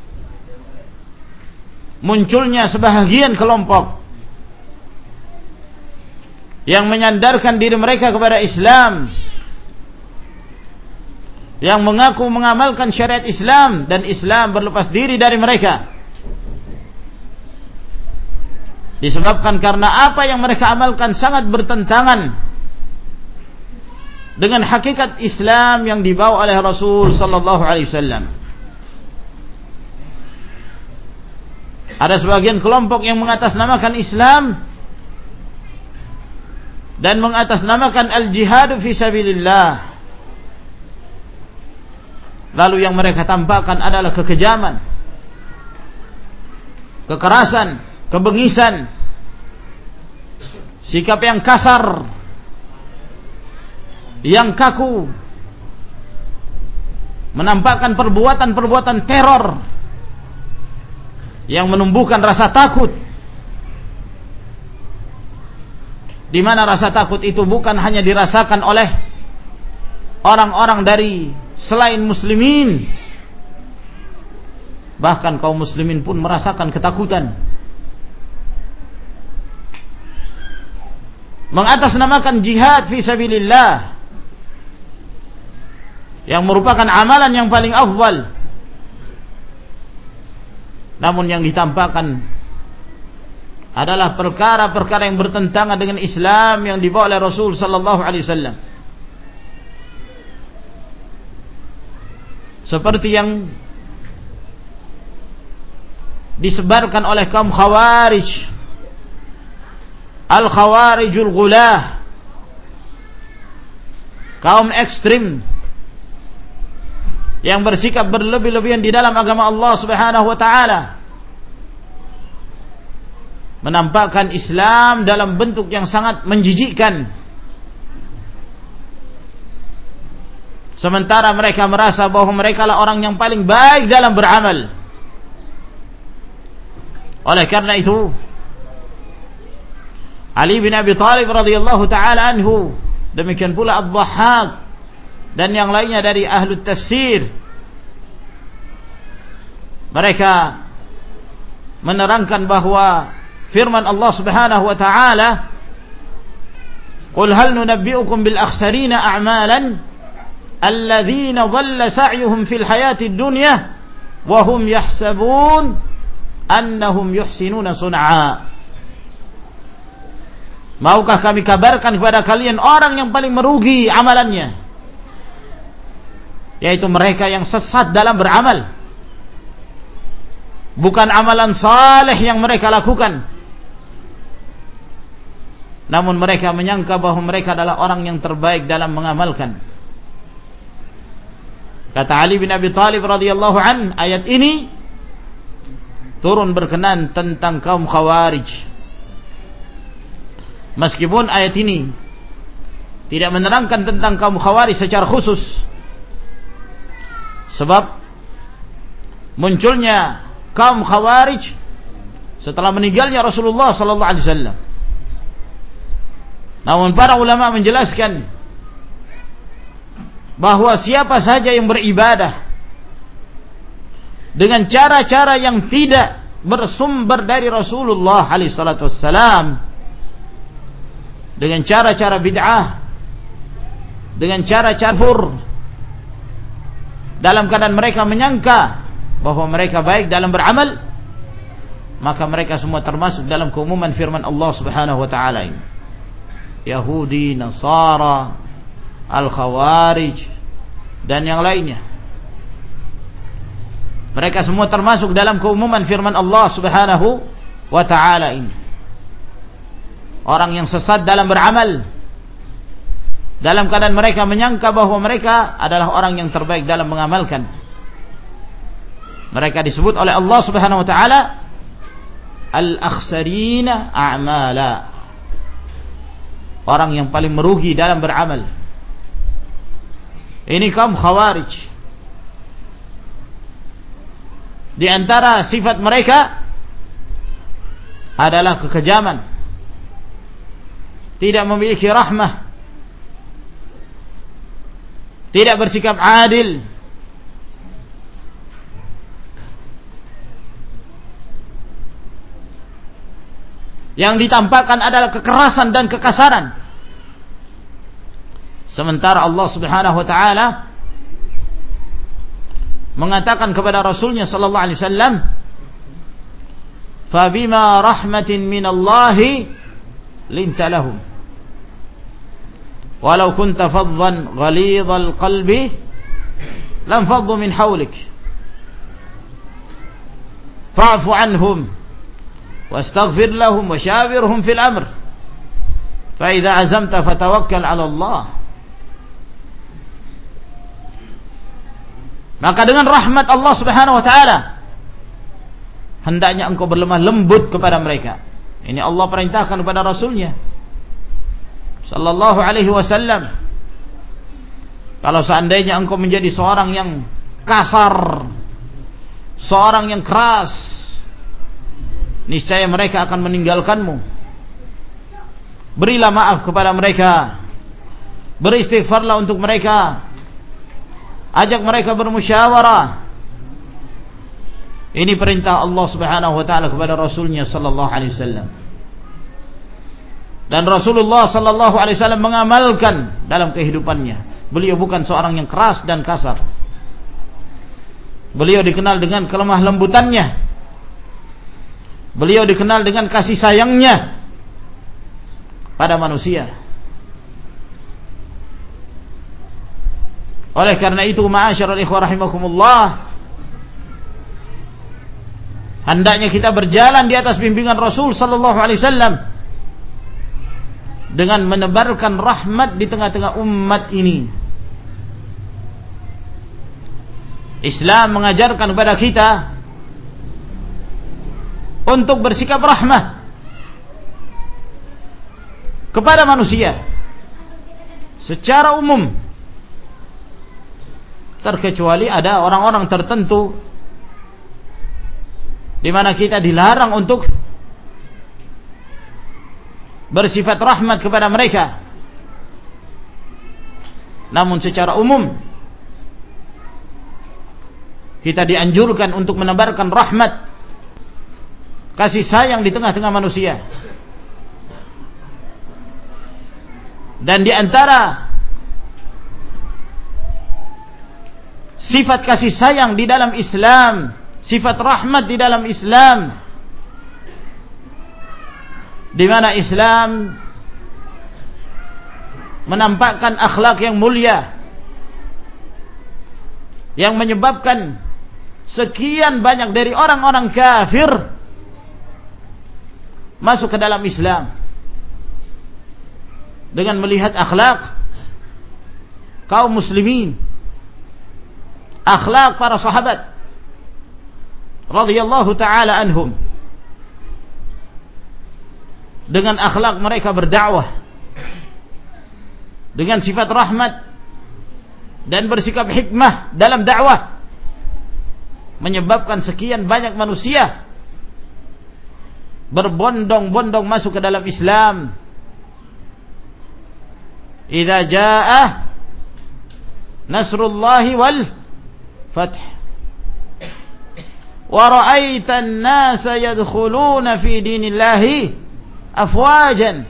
munculnya sebahagian kelompok yang menyandarkan diri mereka kepada Islam, yang mengaku mengamalkan syariat Islam, dan Islam berlepas diri dari mereka, disebabkan karena apa yang mereka amalkan sangat bertentangan dengan hakikat Islam yang dibawa oleh Rasul sallallahu alaihi wasallam. Ada sebagian kelompok yang mengatasnamakan Islam dan mengatasnamakan al-jihad fi sabilillah, lalu yang mereka tampakkan adalah kekejaman, kekerasan, kebengisan, sikap yang kasar, yang kaku, menampakkan perbuatan-perbuatan teror yang menumbuhkan rasa takut, di mana rasa takut itu bukan hanya dirasakan oleh orang-orang dari selain muslimin, bahkan kaum muslimin pun merasakan ketakutan. Mengatasnamakan jihad fi sabilillah, yang merupakan amalan yang paling afdal, namun yang ditampakkan adalah perkara-perkara yang bertentangan dengan Islam yang dibawa oleh Rasul sallallahu alaihi wasallam. Seperti yang disebarkan oleh kaum Khawarij, Al-Khawarijul Ghulah, kaum ekstrim yang bersikap berlebih-lebihan di dalam agama Allah Subhanahu wa taala, menampakkan Islam dalam bentuk yang sangat menjijikkan, sementara mereka merasa bahwa mereka lah orang yang paling baik dalam beramal. Oleh karena itu, Ali bin Abi Thalib radhiyallahu taala anhu, demikian pula Ad-Dhahhak dan yang lainnya dari ahlu tafsir, mereka menerangkan bahwa firman Allah Subhanahu wa taala, "Qul hal nunabbi'ukum bil akhsarina a'malan alladzina dhalla sa'yuhum fil hayatid dunya wa hum yahsabun annahum yuhsinuna sun'a." Maukah kami kabarkan kepada kalian orang yang paling merugi amalannya, yaitu mereka yang sesat dalam beramal, bukan amalan saleh yang mereka lakukan, namun mereka menyangka bahwa mereka adalah orang yang terbaik dalam mengamalkan. Kata Ali bin Abi Thalib radhiyallahu an, ayat ini turun berkenan tentang kaum Khawarij. Meskipun ayat ini tidak menerangkan tentang kaum Khawarij secara khusus, sebab munculnya kaum Khawarij setelah meninggalnya Rasulullah sallallahu alaihi wasallam. Namun para ulama menjelaskan bahwa siapa saja yang beribadah dengan cara-cara yang tidak bersumber dari Rasulullah alaihi salatu wassalam, dengan cara-cara bid'ah, dengan cara-cara kufur, dalam keadaan mereka menyangka bahwa mereka baik dalam beramal, maka mereka semua termasuk dalam keumuman firman Allah Subhanahu wa taala ini. Yahudi, Nasara, Al-Khawarij dan yang lainnya, mereka semua termasuk dalam keumuman firman Allah Subhanahu wa taala ini. Orang yang sesat dalam beramal, dalam keadaan mereka menyangka bahwa mereka adalah orang yang terbaik dalam mengamalkan. Mereka disebut oleh Allah Subhanahu wa taala al-akhsarina a'mala, orang yang paling merugi dalam beramal. Ini kaum Khawarij. Di antara sifat mereka adalah kekejaman, tidak memiliki rahmah, tidak bersikap adil, yang ditampakkan adalah kekerasan dan kekasaran. Sementara Allah Subhanahu wa taala mengatakan kepada Rasulnya sallallahu alaihi wasallam, "Fabima rahmatin minallahi linta lahum walau kunta faddan ghalidhal qalbi lam faddu min hawlik fa'fu anhum wastaghfir lahum washawirhum fil amr fa idza azamta fatawakkal 'ala Allah." Maka dengan rahmat Allah Subhanahu wa taala hendaknya engkau berlemah lembut kepada mereka. Ini Allah perintahkan kepada Rasulnya sallallahu alaihi wasallam. Kalau seandainya engkau menjadi seorang yang kasar, seorang yang keras, niscaya mereka akan meninggalkanmu. Berilah maaf kepada mereka, beristighfarlah untuk mereka, ajak mereka bermusyawarah. Ini perintah Allah Subhanahu wa taala kepada Rasulnya sallallahu alaihi wasallam. Dan Rasulullah sallallahu alaihi wasallam mengamalkan dalam kehidupannya. Beliau bukan seorang yang keras dan kasar. Beliau dikenal dengan kelemah lembutannya. Beliau dikenal dengan kasih sayangnya pada manusia. Oleh karena itu, ma'asyiral ikhwah rahimakumullah, hendaknya kita berjalan di atas bimbingan Rasul sallallahu alaihi wasallam dengan menebarkan rahmat di tengah-tengah umat ini. Islam mengajarkan kepada kita untuk bersikap rahmah kepada manusia secara umum, terkecuali ada orang-orang tertentu di mana kita dilarang untuk bersifat rahmat kepada mereka. Namun secara umum kita dianjurkan untuk menebarkan rahmat, kasih sayang di tengah-tengah manusia. Dan di antara sifat kasih sayang di dalam Islam, sifat rahmat di dalam Islam, di mana Islam menampakkan akhlak yang mulia yang menyebabkan sekian banyak dari orang-orang kafir masuk ke dalam Islam dengan melihat akhlak kaum muslimin, akhlak para sahabat radhiyallahu taala anhum. Dengan akhlak mereka berdakwah dengan sifat rahmat dan bersikap hikmah dalam dakwah, menyebabkan sekian banyak manusia berbondong-bondong masuk ke dalam Islam. Idza jaa nasrullahi wal fath wa ra'aitan nasa yadkhuluna fi dinillahi afwajan.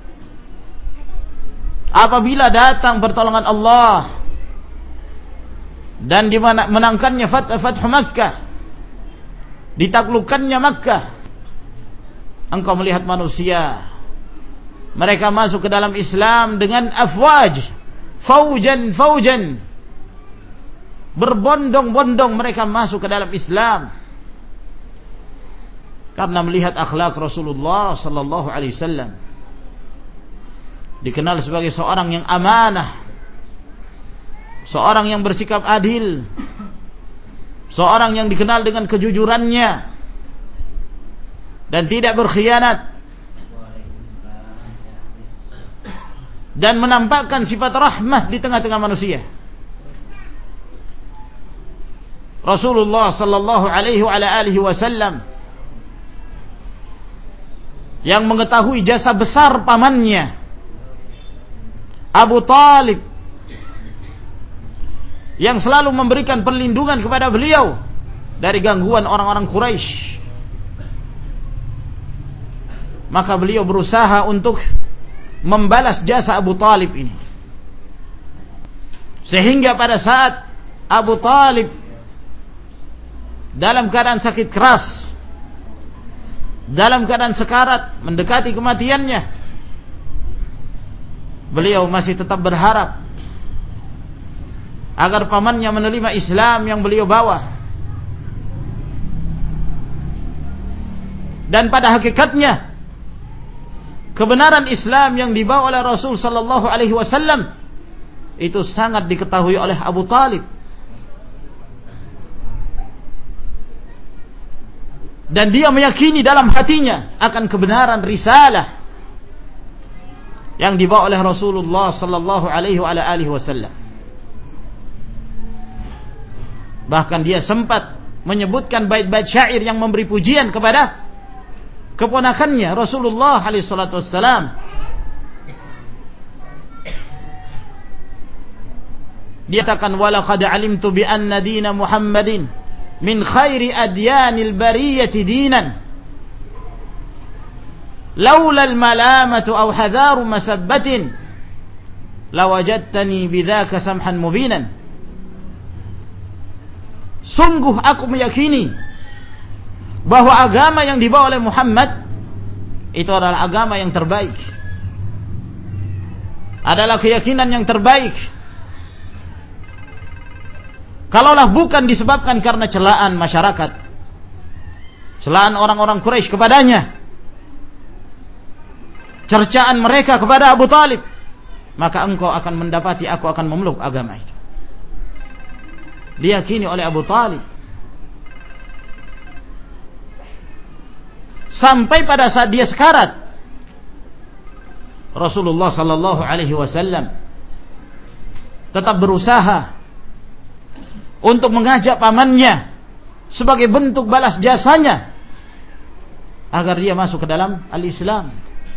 Apabila datang pertolongan Allah dan dimenangkannya Fathu Makkah, ditaklukkannya Makkah, engkau melihat manusia mereka masuk ke dalam Islam dengan afwaj, faujan faujan, berbondong-bondong mereka masuk ke dalam Islam karena melihat akhlak Rasulullah sallallahu alaihi wasallam. Dikenal sebagai seorang yang amanah, seorang yang bersikap adil, seorang yang dikenal dengan kejujurannya dan tidak berkhianat, dan menampakkan sifat rahmah di tengah-tengah manusia. Rasulullah sallallahu alaihi wa ala alihi wasallam yang mengetahui jasa besar pamannya Abu Talib, yang selalu memberikan perlindungan kepada beliau dari gangguan orang-orang Quraisy, maka beliau berusaha untuk membalas jasa Abu Talib ini, sehingga pada saat Abu Talib dalam keadaan sakit keras, dalam keadaan sekarat, mendekati kematiannya, beliau masih tetap berharap agar pamannya menerima Islam yang beliau bawa. Dan pada hakikatnya kebenaran Islam yang dibawa oleh Rasul sallallahu alaihi wasallam itu sangat diketahui oleh Abu Talib. Dan dia meyakini dalam hatinya akan kebenaran risalah yang dibawa oleh Rasulullah sallallahu alaihi wa alihi wasallam. Bahkan dia sempat menyebutkan bait-bait syair yang memberi pujian kepada keponakannya Rasulullah alaihi salatu wassalam. Dia katakan, walaqad alimtu bi anna dina Muhammadin min khairi adyanil bariyati dinan laula al-malamatu aw hadharu masabbatin lawajadtani bidzaka samhan mubinan. Sungguh aku meyakini bahwa agama yang dibawa oleh Muhammad itu adalah agama yang terbaik, adalah keyakinan yang terbaik. Kalaulah bukan disebabkan karena celaan masyarakat, celaan orang-orang Quraisy kepadanya, cercaan mereka kepada Abu Talib, maka engkau akan mendapati aku akan memeluk agama itu. Diyakini oleh Abu Talib. Sampai pada saat dia sekarat, Rasulullah sallallahu alaihi wasallam tetap berusaha untuk mengajak pamannya sebagai bentuk balas jasanya agar dia masuk ke dalam al-Islam.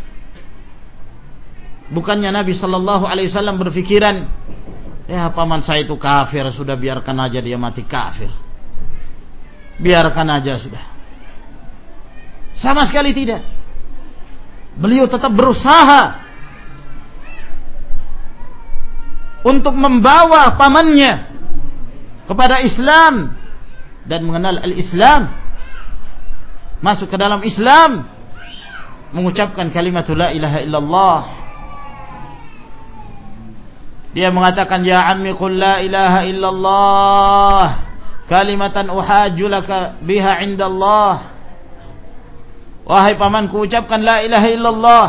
Bukannya Nabi sallallahu alaihi wasallam berfikiran, ya paman saya itu kafir, sudah biarkan aja dia mati kafir, biarkan aja sudah. Sama sekali tidak. Beliau tetap berusaha untuk membawa pamannya kepada Islam dan mengenal al-Islam, masuk ke dalam Islam, mengucapkan kalimat la ilaha illallah. Dia mengatakan, ya ammi qul la ilaha illallah kalimatan uhajju laka biha indallah. Wahai pamanku, ucapkan la ilaha illallah.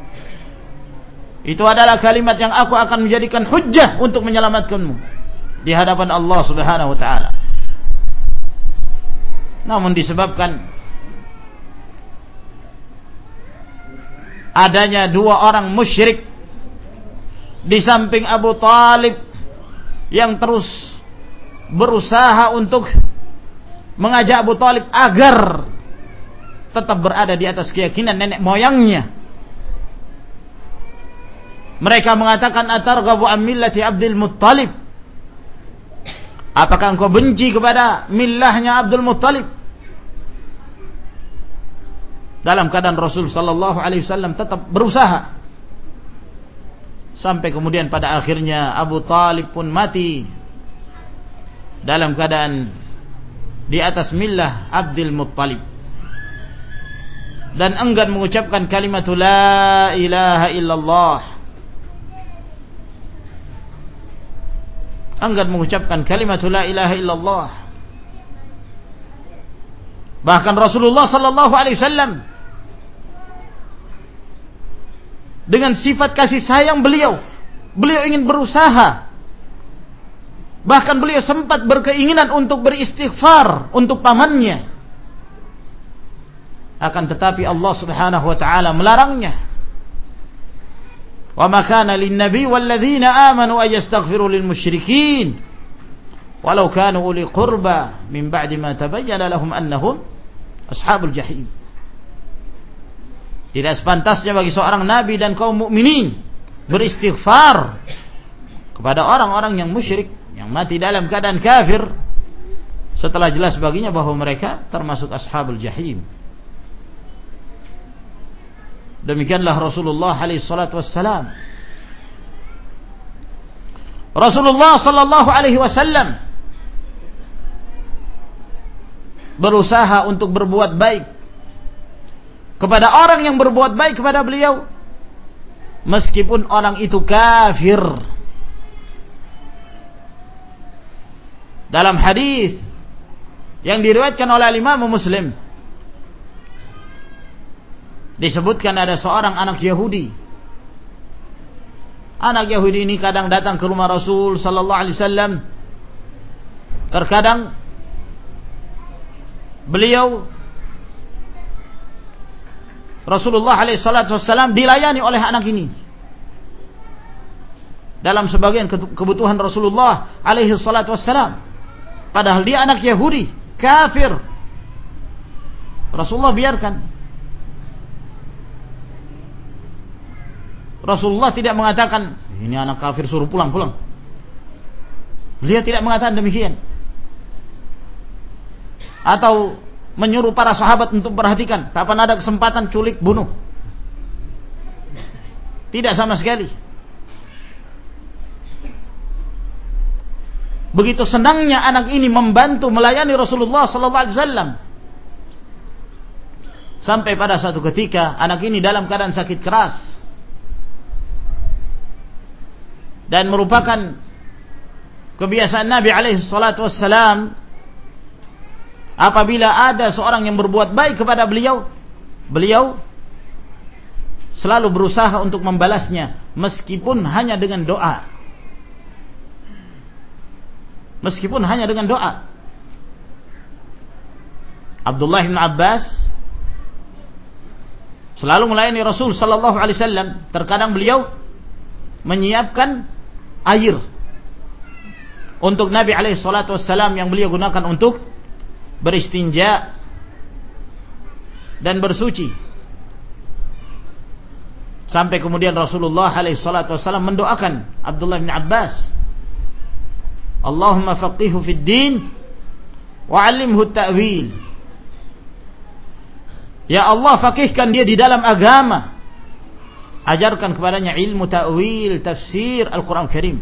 Itu adalah kalimat yang aku akan menjadikan hujjah untuk menyelamatkanmu di hadapan Allah Subhanahu wa taala. Namun disebabkan adanya dua orang musyrik di samping Abu Talib yang terus berusaha untuk mengajak Abu Talib agar tetap berada di atas keyakinan nenek moyangnya. Mereka mengatakan, atarghabu an millati Abdul Muttalib? Apakah engkau benci kepada millahnya Abdul Muttalib? Dalam keadaan Rasul sallallahu alaihi wasallam tetap berusaha, sampai kemudian pada akhirnya Abu Talib pun mati dalam keadaan di atas millah Abdul Muttalib dan enggan mengucapkan kalimat la ilaha illallah, enggan mengucapkan kalimat la ilaha illallah. Bahkan Rasulullah sallallahu alaihi wasallam dengan sifat kasih sayang beliau, beliau ingin berusaha, bahkan beliau sempat berkeinginan untuk beristighfar untuk pamannya. Akan tetapi Allah Subhanahu wa taala melarangnya. Wa ma kana lin-nabi wal-ladzina amanu ay yastaghfiru lil musyrikin walau kanu uli qurba min ba'di ma tabayyana lahum annahum ashabul jahim. Tidak sepantasnya bagi seorang nabi dan kaum mukminin beristighfar kepada orang-orang yang musyrik, yang mati dalam keadaan kafir, setelah jelas baginya bahwa mereka termasuk ashabul jahim. Demikianlah Rasulullah alaihi salatu wassalam. Rasulullah sallallahu alaihi wasallam berusaha untuk berbuat baik kepada orang yang berbuat baik kepada beliau, meskipun orang itu kafir. Dalam hadis yang diriwayatkan oleh Imam Muslim disebutkan ada seorang anak Yahudi. Anak Yahudi ini kadang datang ke rumah Rasul sallallahu alaihi wasallam. Terkadang beliau Rasulullah alaihi salatu wasallam dilayani oleh anak ini dalam sebagian kebutuhan Rasulullah alaihi salatu wasallam, padahal dia anak Yahudi kafir. Rasulullah biarkan. Rasulullah tidak mengatakan, ini anak kafir suruh pulang-pulang. Dia tidak mengatakan demikian. Atau menyuruh para sahabat untuk perhatikan, kapan ada kesempatan culik bunuh. Tidak sama sekali. Begitu senangnya anak ini membantu melayani Rasulullah sallallahu alaihi wasallam. Sampai pada suatu ketika anak ini dalam keadaan sakit keras, dan merupakan kebiasaan Nabi alaihi salatu wassalam, apabila ada seorang yang berbuat baik kepada beliau, beliau selalu berusaha untuk membalasnya, meskipun hanya dengan doa. Meskipun hanya dengan doa. Abdullah bin Abbas selalu melayani Rasul sallallahu alaihi wasallam. Terkadang beliau menyiapkan air untuk Nabi alaihi salatu wassalam yang beliau gunakan untuk beristinja dan bersuci. Sampai kemudian Rasulullah alaihi salatu wassalam mendoakan Abdullah bin Abbas, Allahumma faqihu fid din wa 'allimhu at-ta'wil. Ya Allah, faqihkan dia di dalam agama, ajarkan kepadanya ilmu ta'wil, tafsir Al-Quran Karim.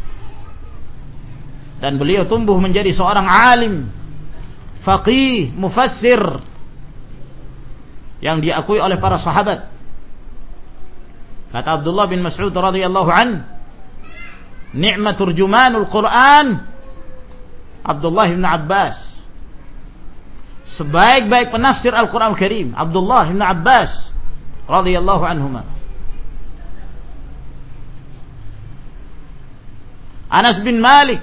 Dan beliau tumbuh menjadi seorang alim, faqih, mufassir, yang diakui oleh para sahabat. Kata Abdullah bin Mas'ud radhiyallahu an, ni'mat turjumanul Quran Abdullah bin Abbas. Sebaik-baik penafsir Al-Quran Karim Abdullah bin Abbas radhiyallahu anhuma. Anas bin Malik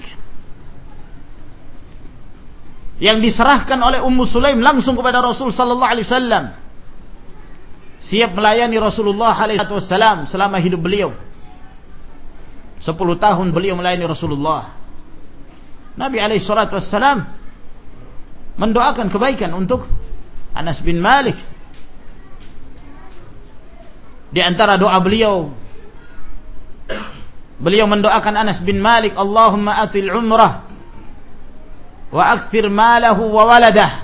yang diserahkan oleh Ummu Sulaim langsung kepada Rasul sallallahu alaihi wasallam, siap melayani Rasulullah alaihi wasallam selama hidup beliau. Sepuluh tahun beliau melayani Rasulullah. Nabi alaihi salatu wassalam mendoakan kebaikan untuk Anas bin Malik. Di antara doa beliau, beliau mendoakan Anas bin Malik, Allahumma atil umrah wa akthir malahu wa waladah.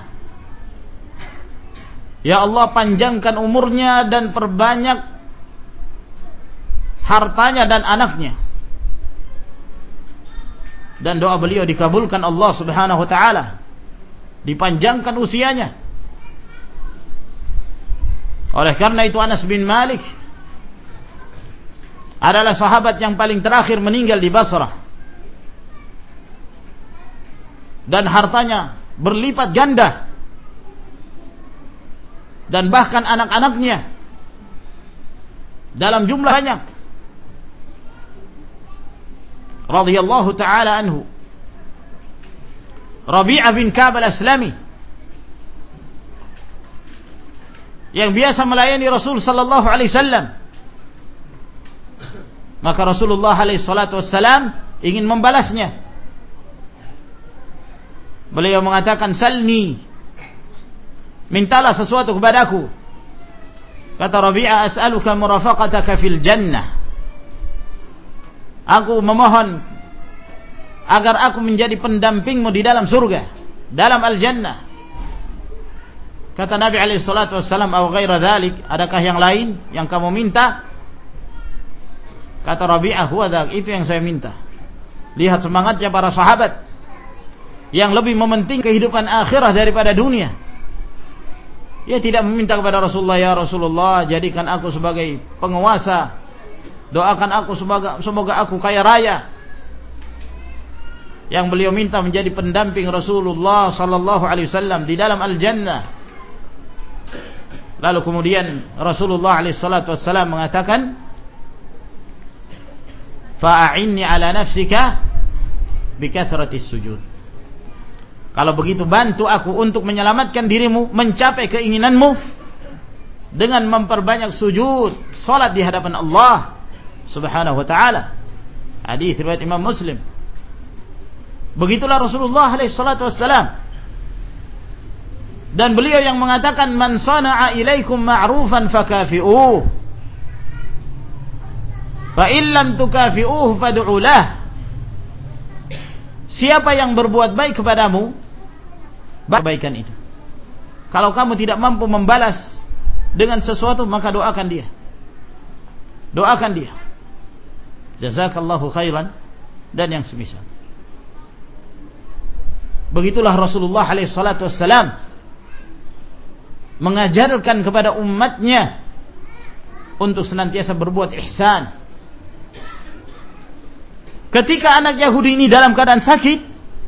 Ya Allah, panjangkan umurnya dan perbanyak hartanya dan anaknya. Dan doa beliau dikabulkan Allah Subhanahu wa taala, dipanjangkan usianya. Oleh karena itu Anas bin Malik adalah sahabat yang paling terakhir meninggal di Basrah, dan hartanya berlipat ganda, dan bahkan anak-anaknya dalam jumlah banyak. Radhiyallahu ta'ala anhu. Rabi'ah bin Ka'b al-Aslami yang biasa melayani Rasul sallallahu alaihi wasallam, maka Rasulullah alaihi salatu wassalam ingin membalasnya. Beliau mengatakan, salni, mintalah sesuatu kepadaku. Kata Rabi'ah, as'aluka murafaqataka fil jannah. Aku memohon agar aku menjadi pendampingmu di dalam surga, dalam al-jannah. Kata Nabi alaihi salatu wassalam, aw ghaira dzalik, adakah yang lain yang kamu minta? Kata Rabi'ah, huwa dzak, itu yang saya minta. Lihat semangatnya para sahabat yang lebih mementing kehidupan akhirah daripada dunia. Ia tidak meminta kepada Rasulullah, ya Rasulullah, jadikan aku sebagai penguasa, doakan aku semoga, semoga aku kaya raya. Yang beliau minta menjadi pendamping Rasulullah sallallahu alaihi wasallam di dalam al-jannah. Lalu kemudian Rasulullah alaihi salatu wasallam mengatakan, fa'inni ala nafsika bikathratis sujud. Kalau begitu bantu aku untuk menyelamatkan dirimu, mencapai keinginanmu dengan memperbanyak sujud, salat di hadapan Allah Subhanahu wa ta'ala. Hadis riwayat Imam Muslim. Begitulah Rasulullah alaihi salatu wassalam. Dan beliau yang mengatakan, man sana'a ilaikum ma'rufan fakafi'uh, fa in lam tukafi'uh fad'u lah. Siapa yang berbuat baik kepadamu, kebaikan itu. Kalau kamu tidak mampu membalas dengan sesuatu, maka doakan dia. Doakan dia. Jazakallahu khairan dan yang semisal. Begitulah Rasulullah alaihi salatu wassalam mengajarkan kepada umatnya untuk senantiasa berbuat ihsan. Ketika anak Yahudi ini dalam keadaan sakit,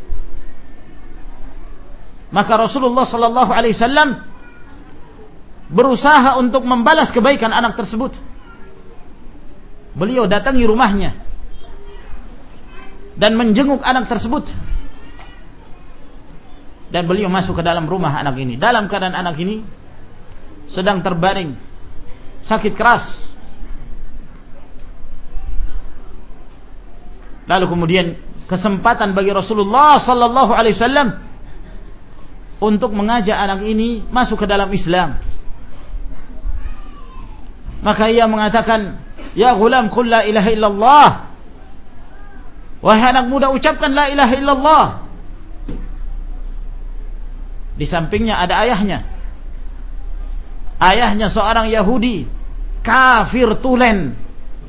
maka Rasulullah sallallahu alaihi wasallam berusaha untuk membalas kebaikan anak tersebut. Beliau datangi rumahnya dan menjenguk anak tersebut. Dan beliau masuk ke dalam rumah anak ini. Dalam keadaan anak ini sedang terbaring sakit keras. Lalu kemudian kesempatan bagi Rasulullah sallallahu alaihi wasallam untuk mengajak anak ini masuk ke dalam Islam. Maka ia mengatakan, "Ya ghulam, qul la ilaha illallah." Wahai anak muda, ucapkan la ilaha illallah. Di sampingnya ada ayahnya. Ayahnya seorang Yahudi, kafir tulen.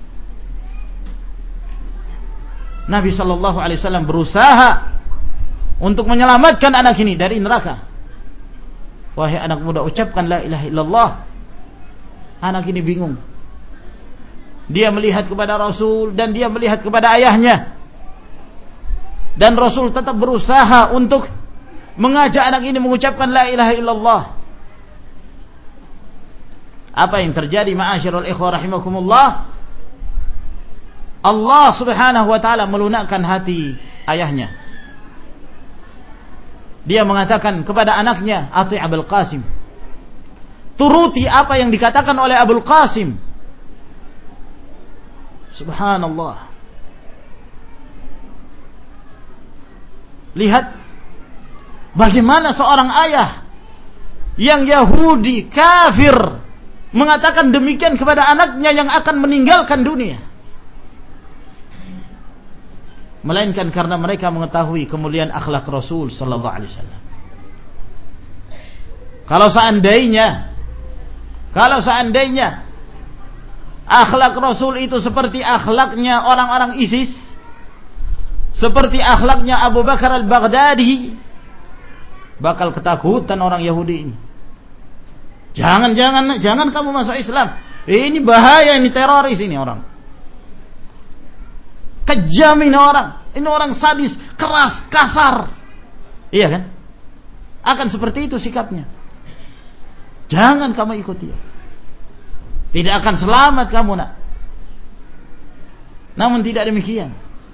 Nabi sallallahu alaihi wasallam berusaha untuk menyelamatkan anak ini dari neraka. Wahai anak muda, ucapkan la ilaha illallah. Anak ini bingung. Dia melihat kepada Rasul dan dia melihat kepada ayahnya. Dan Rasul tetap berusaha untuk mengajak anak ini mengucapkan la ilaha illallah. Apa yang terjadi, ma'asyiral ikhwah rahimakumullah? Allah Subhanahu wa taala melunakkan hati ayahnya. Dia mengatakan kepada anaknya, "Ati' Abul Qasim." Turuti apa yang dikatakan oleh Abul Qasim. Subhanallah. Lihat bagaimana seorang ayah yang Yahudi kafir mengatakan demikian kepada anaknya yang akan meninggalkan dunia, melainkan karena mereka mengetahui kemuliaan akhlak Rasul sallallahu alaihi wasallam. Kalau seandainya kalau seandainya akhlak Rasul itu seperti akhlaknya orang-orang ISIS, seperti akhlaknya Abu Bakar al-Baghdadi, bakal ketakutan orang Yahudi ini. Jangan, jangan, jangan kamu masuk Islam. Ini bahaya, ini teroris ini orang. Kejam ini orang. Ini orang sadis, keras, kasar. Iya kan? Akan seperti itu sikapnya. Jangan kamu ikuti. Tidak akan selamat kamu, nak. Namun tidak demikian.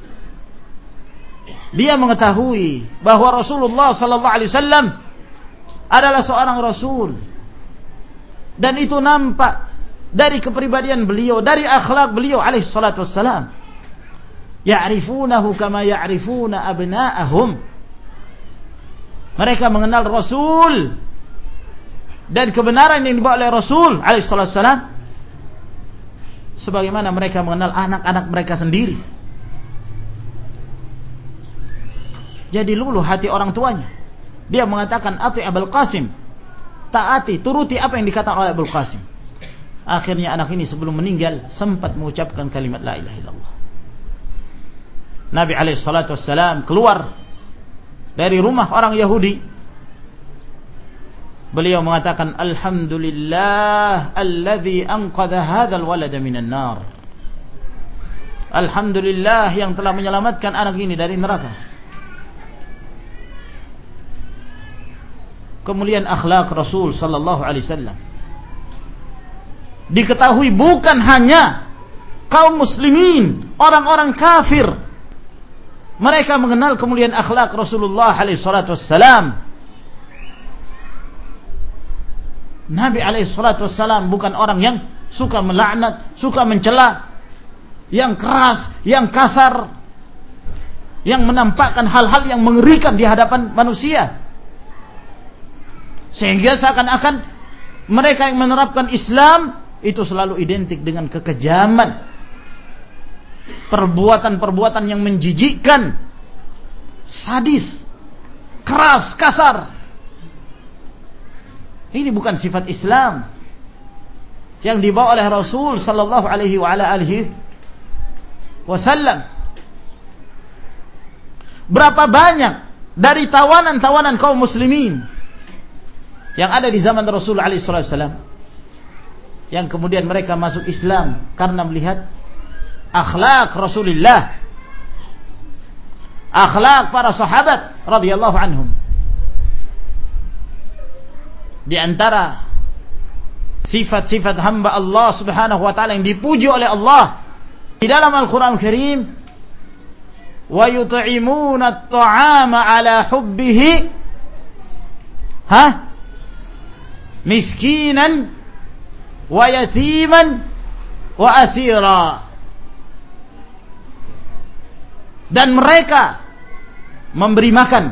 Dia mengetahui bahwa Rasulullah sallallahu alaihi wasallam adalah seorang rasul. Dan itu nampak dari kepribadian beliau, dari akhlak beliau alaihi salatu wassalam. Ya'rifunahu kama ya'rifuna abna'ahum. Mereka mengenal Rasul dan kebenaran yang dibawa oleh Rasul alaihi salatu wassalam sebagaimana mereka mengenal anak-anak mereka sendiri. Jadi luluh hati orang tuanya. Dia mengatakan, "Ati' Abul Qasim." Taati, turuti apa yang dikatakan oleh Abul Qasim. Akhirnya anak ini sebelum meninggal sempat mengucapkan kalimat la ilaha illallah. Nabi alaihi salatu wassalam keluar dari rumah orang Yahudi. Beliau mengatakan, "Alhamdulillah alladzi anqadha hadzal walada minan nar." Alhamdulillah yang telah menyelamatkan anak ini dari neraka. Kemuliaan akhlak Rasul sallallahu alaihi wasallam diketahui bukan hanya kaum muslimin, orang-orang kafir. Mereka mengenal kemuliaan akhlak Rasulullah alaihi salatu wassalam. Nabi alaihi salatu wassalam bukan orang yang suka melaknat, suka mencela, yang keras, yang kasar, yang menampakkan hal-hal yang mengerikan di hadapan manusia. Sehingga seakan-akan mereka yang menerapkan Islam itu selalu identik dengan kekejaman, perbuatan-perbuatan yang menjijikkan, sadis, keras, kasar. Ini bukan sifat Islam yang dibawa oleh Rasul sallallahu alaihi wa ala alihi wasallam. Berapa banyak dari tawanan-tawanan kaum muslimin yang ada di zaman Rasulullah alaihi wasallam, yang kemudian mereka masuk Islam karena melihat akhlak Rasulullah, akhlak para sahabat radhiyallahu anhum. Di antara sifat-sifat hamba Allah Subhanahu wa taala yang dipuji oleh Allah di dalam Al-Qur'an Al-Karim, wa yut'imuna at-ta'ama 'ala hubbihi ha miskinan wa yatiman wa asira. Dan mereka memberi makan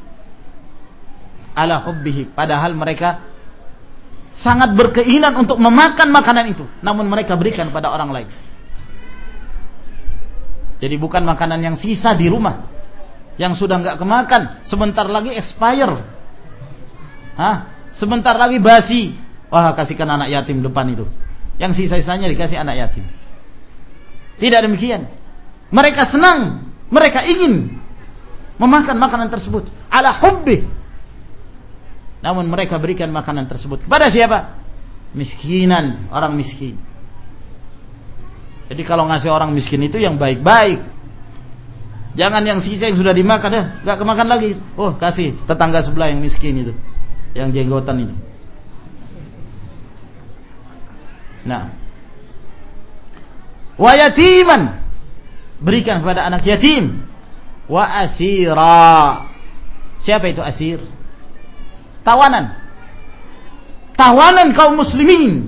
ala hubbihi, padahal mereka sangat berkeinginan untuk memakan makanan itu, namun mereka berikan pada orang lain. Jadi bukan makanan yang sisa di rumah, yang sudah enggak kemakan, sebentar lagi expire, hah? Sebentar lagi basi, wah kasihkan anak yatim depan itu, yang sisa-sisanya dikasih anak yatim. Tidak demikian. Mereka senang, mereka ingin memakan makanan tersebut ala hubbi, namun mereka berikan makanan tersebut kepada siapa? Miskinan, orang miskin. Jadi kalau ngasih orang miskin itu yang baik-baik, jangan yang sisa yang sudah dimakan ya nggak kemakan lagi. Oh kasih tetangga sebelah yang miskin itu, yang jenggotan itu. Nah, wa yatiman, berikan kepada anak yatim. Wa asira, siapa itu asir? Tawanan, tawanan kaum muslimin.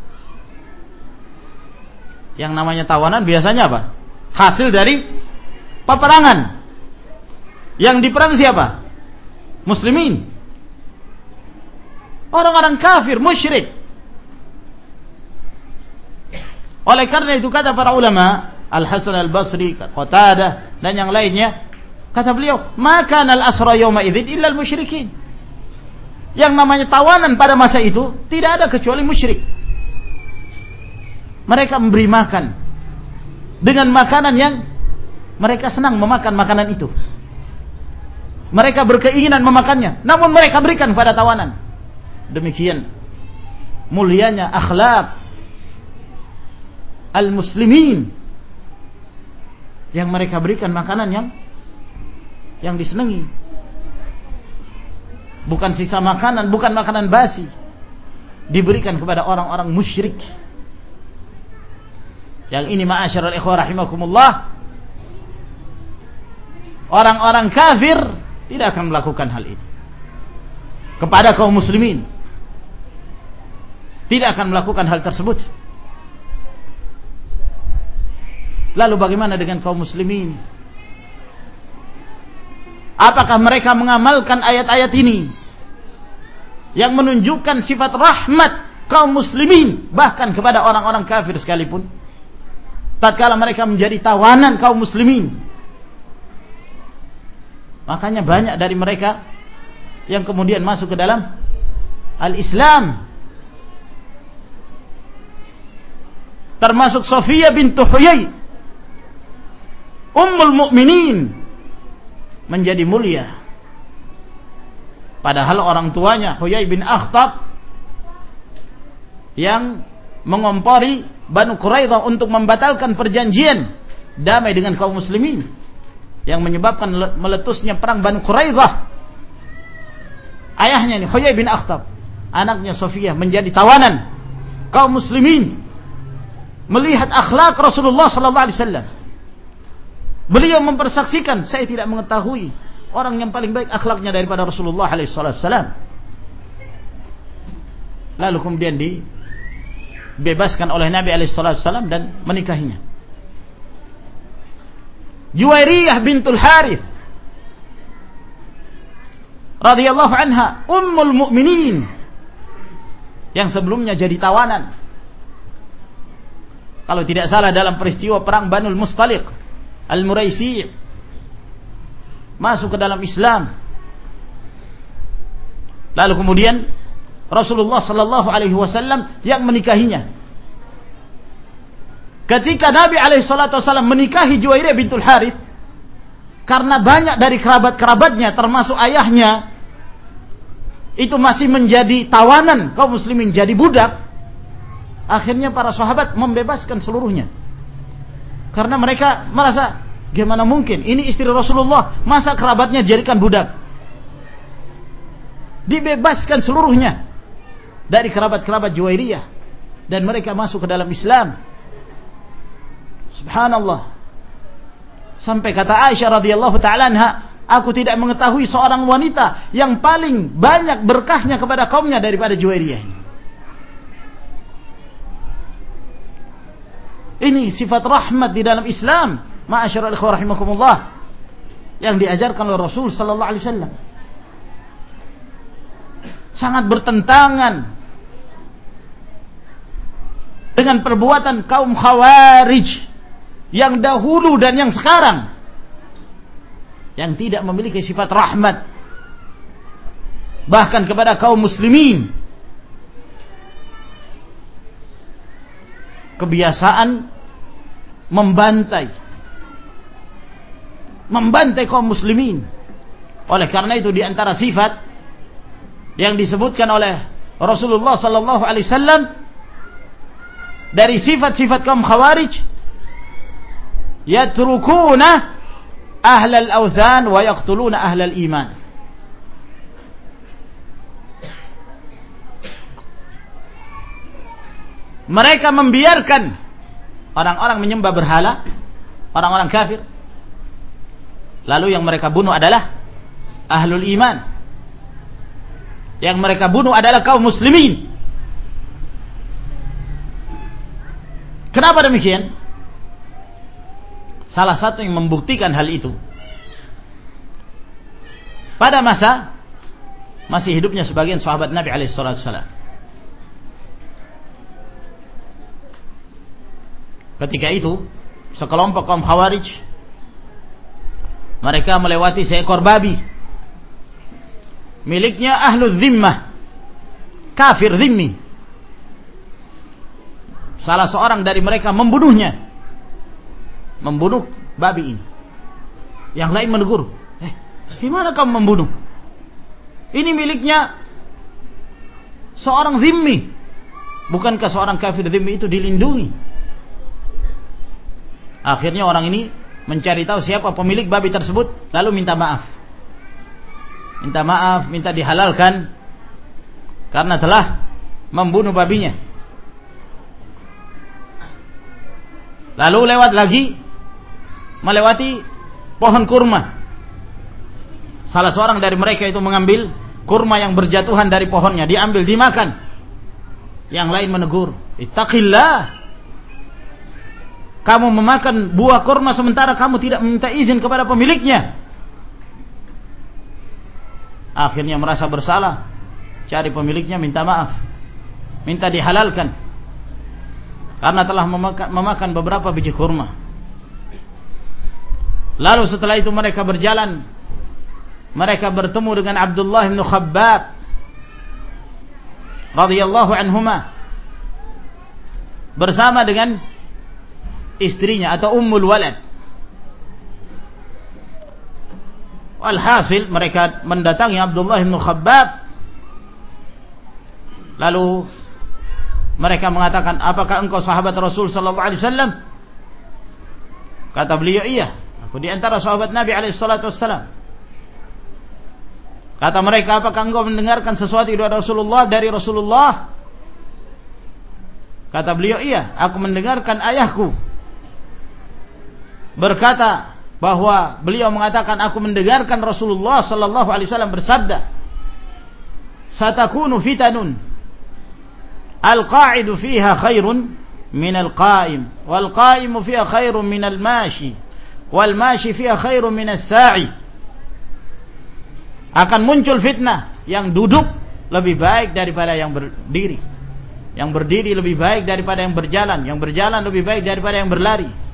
Yang namanya tawanan biasanya apa? Hasil dari peperangan. Yang diperang siapa? Muslimin, orang-orang kafir, musyrik. Oleh karena itu kata para ulama, Al-Hasan Al-Basri, Qatadah dan yang lainnya, kata beliau, maka al-asra yawma idzin illa al-musyrikin. Yang namanya tawanan pada masa itu tidak ada kecuali musyrik. Mereka memberi makan dengan makanan yang mereka senang memakan makanan itu. Mereka berkeinginan memakannya, namun mereka berikan pada tawanan. Demikian mulianya akhlak al-muslimin, yang mereka berikan makanan yang yang disenangi. Bukan sisa makanan, bukan makanan basi, diberikan kepada orang-orang musyrik. Yang ini ma'asyiral ikhwah rahimakumullah, orang-orang kafir tidak akan melakukan hal ini kepada kaum muslimin, tidak akan melakukan hal tersebut. Lalu bagaimana dengan kaum muslimin? Apakah mereka mengamalkan ayat-ayat ini yang menunjukkan sifat rahmat kaum muslimin bahkan kepada orang-orang kafir sekalipun, tatkala mereka menjadi tawanan kaum muslimin? Makanya banyak dari mereka yang kemudian masuk ke dalam al-Islam, termasuk Sofiyah bintu Huyai Ummul Mukminin, menjadi mulia. Padahal orang tuanya Huyai bin Akhtab yang mengompori Banu Quraidah untuk membatalkan perjanjian damai dengan kaum muslimin, yang menyebabkan meletusnya perang Banu Quraidah. Ayahnya ini Huyai bin Akhtab, anaknya Sofiyah, menjadi tawanan kaum muslimin melihat akhlak Rasulullah sallallahu alaihi wasallam. Beliau mempersaksikan, saya tidak mengetahui orang yang paling baik akhlaknya daripada Rasulullah alaihi wasallam. Lalu kemudian dibebaskan oleh Nabi alaihi wasallam dan menikahinya. Juwairiyah bintul Harith radhiyallahu anha, ummul mukminin, yang sebelumnya jadi tawanan, kalau tidak salah dalam peristiwa perang Banul Mustaliq Al-Muraisi, masuk ke dalam Islam. Lalu kemudian Rasulullah sallallahu alaihi wasallam yang menikahinya. Ketika Nabi alaihi salatu wasallam menikahi Juwairiyah bintul Harith, karena banyak dari kerabat-kerabatnya termasuk ayahnya itu masih menjadi tawanan, kaum muslimin jadi budak, akhirnya para sahabat membebaskan seluruhnya. Karena mereka merasa, gimana mungkin ini istri Rasulullah, masa kerabatnya jadikan budak? Dibebaskan seluruhnya dari kerabat-kerabat Juwairiyah, dan mereka masuk ke dalam Islam. Subhanallah. Sampai kata Aisyah radhiyallahu ta'ala anha, aku tidak mengetahui seorang wanita yang paling banyak berkahnya kepada kaumnya daripada Juwairiyah ini. Ini sifat rahmat di dalam Islam, ma'asyiral ikhwah rahimakumullah, yang diajarkan oleh Rasul sallallahu alaihi wasallam. Sangat bertentangan dengan perbuatan kaum Khawarij yang dahulu dan yang sekarang, yang tidak memiliki sifat rahmat bahkan kepada kaum muslimin. Kebiasaan membantai membantai kaum muslimin. Oleh karena itu, di antara sifat yang disebutkan oleh Rasulullah sallallahu alaihi wasallam dari sifat-sifat kaum Khawarij, yatrukuna ahlal awthan wa yaqtuluna ahlal iman. Mereka membiarkan orang-orang menyembah berhala, orang-orang kafir, lalu yang mereka bunuh adalah ahlul iman. Yang mereka bunuh adalah kaum muslimin. Kenapa demikian? Salah satu yang membuktikan hal itu, pada masa masih hidupnya sebagian sahabat Nabi alaihi salatu wasallam. Ketika itu, sekelompok kaum Khawarij, mereka melewati seekor babi miliknya ahlu zimmah, kafir zimmi. Salah seorang dari mereka membunuhnya, membunuh babi ini. Yang lain menegur, eh, gimana kamu membunuh? Ini miliknya seorang zimmi. Bukankah seorang kafir zimmi itu dilindungi? Akhirnya orang ini mencari tahu siapa pemilik babi tersebut, lalu minta maaf. Minta maaf, minta dihalalkan karena telah membunuh babinya. Lalu lewat lagi, melewati pohon kurma. Salah seorang dari mereka itu mengambil kurma yang berjatuhan dari pohonnya, diambil, dimakan. Yang lain menegur, ittaqillah, kamu memakan buah kurma sementara kamu tidak meminta izin kepada pemiliknya. Akhirnya merasa bersalah, cari pemiliknya, minta maaf, minta dihalalkan karena telah memakan, memakan beberapa biji kurma. Lalu setelah itu mereka berjalan, mereka bertemu dengan Abdullah bin Khabbab radhiyallahu anhuma bersama dengan istrinya atau ummul walad. Alhasil mereka mendatangi Abdullah bin Khabbab, lalu mereka mengatakan, apakah engkau sahabat Rasul sallallahu alaihi wasallam? Kata beliau, iya, aku di antara sahabat Nabi alaihi salatu wasallam. Kata mereka, apakah engkau mendengarkan sesuatu dari Rasulullah dari Rasulullah? Kata beliau, iya, aku mendengarkan ayahku berkata bahwa beliau mengatakan, aku mendengarkan Rasulullah sallallahu alaihi wasallam bersabda, satakunu fitanun al-qa'idu fiha khairun min al-qa'im wal qa'imu fiha khairun min al-mashi wal mashi fiha khairun min as-sa'i. Akan muncul fitnah, yang duduk lebih baik daripada yang berdiri, yang berdiri lebih baik daripada yang berjalan, yang berjalan lebih baik daripada yang berlari.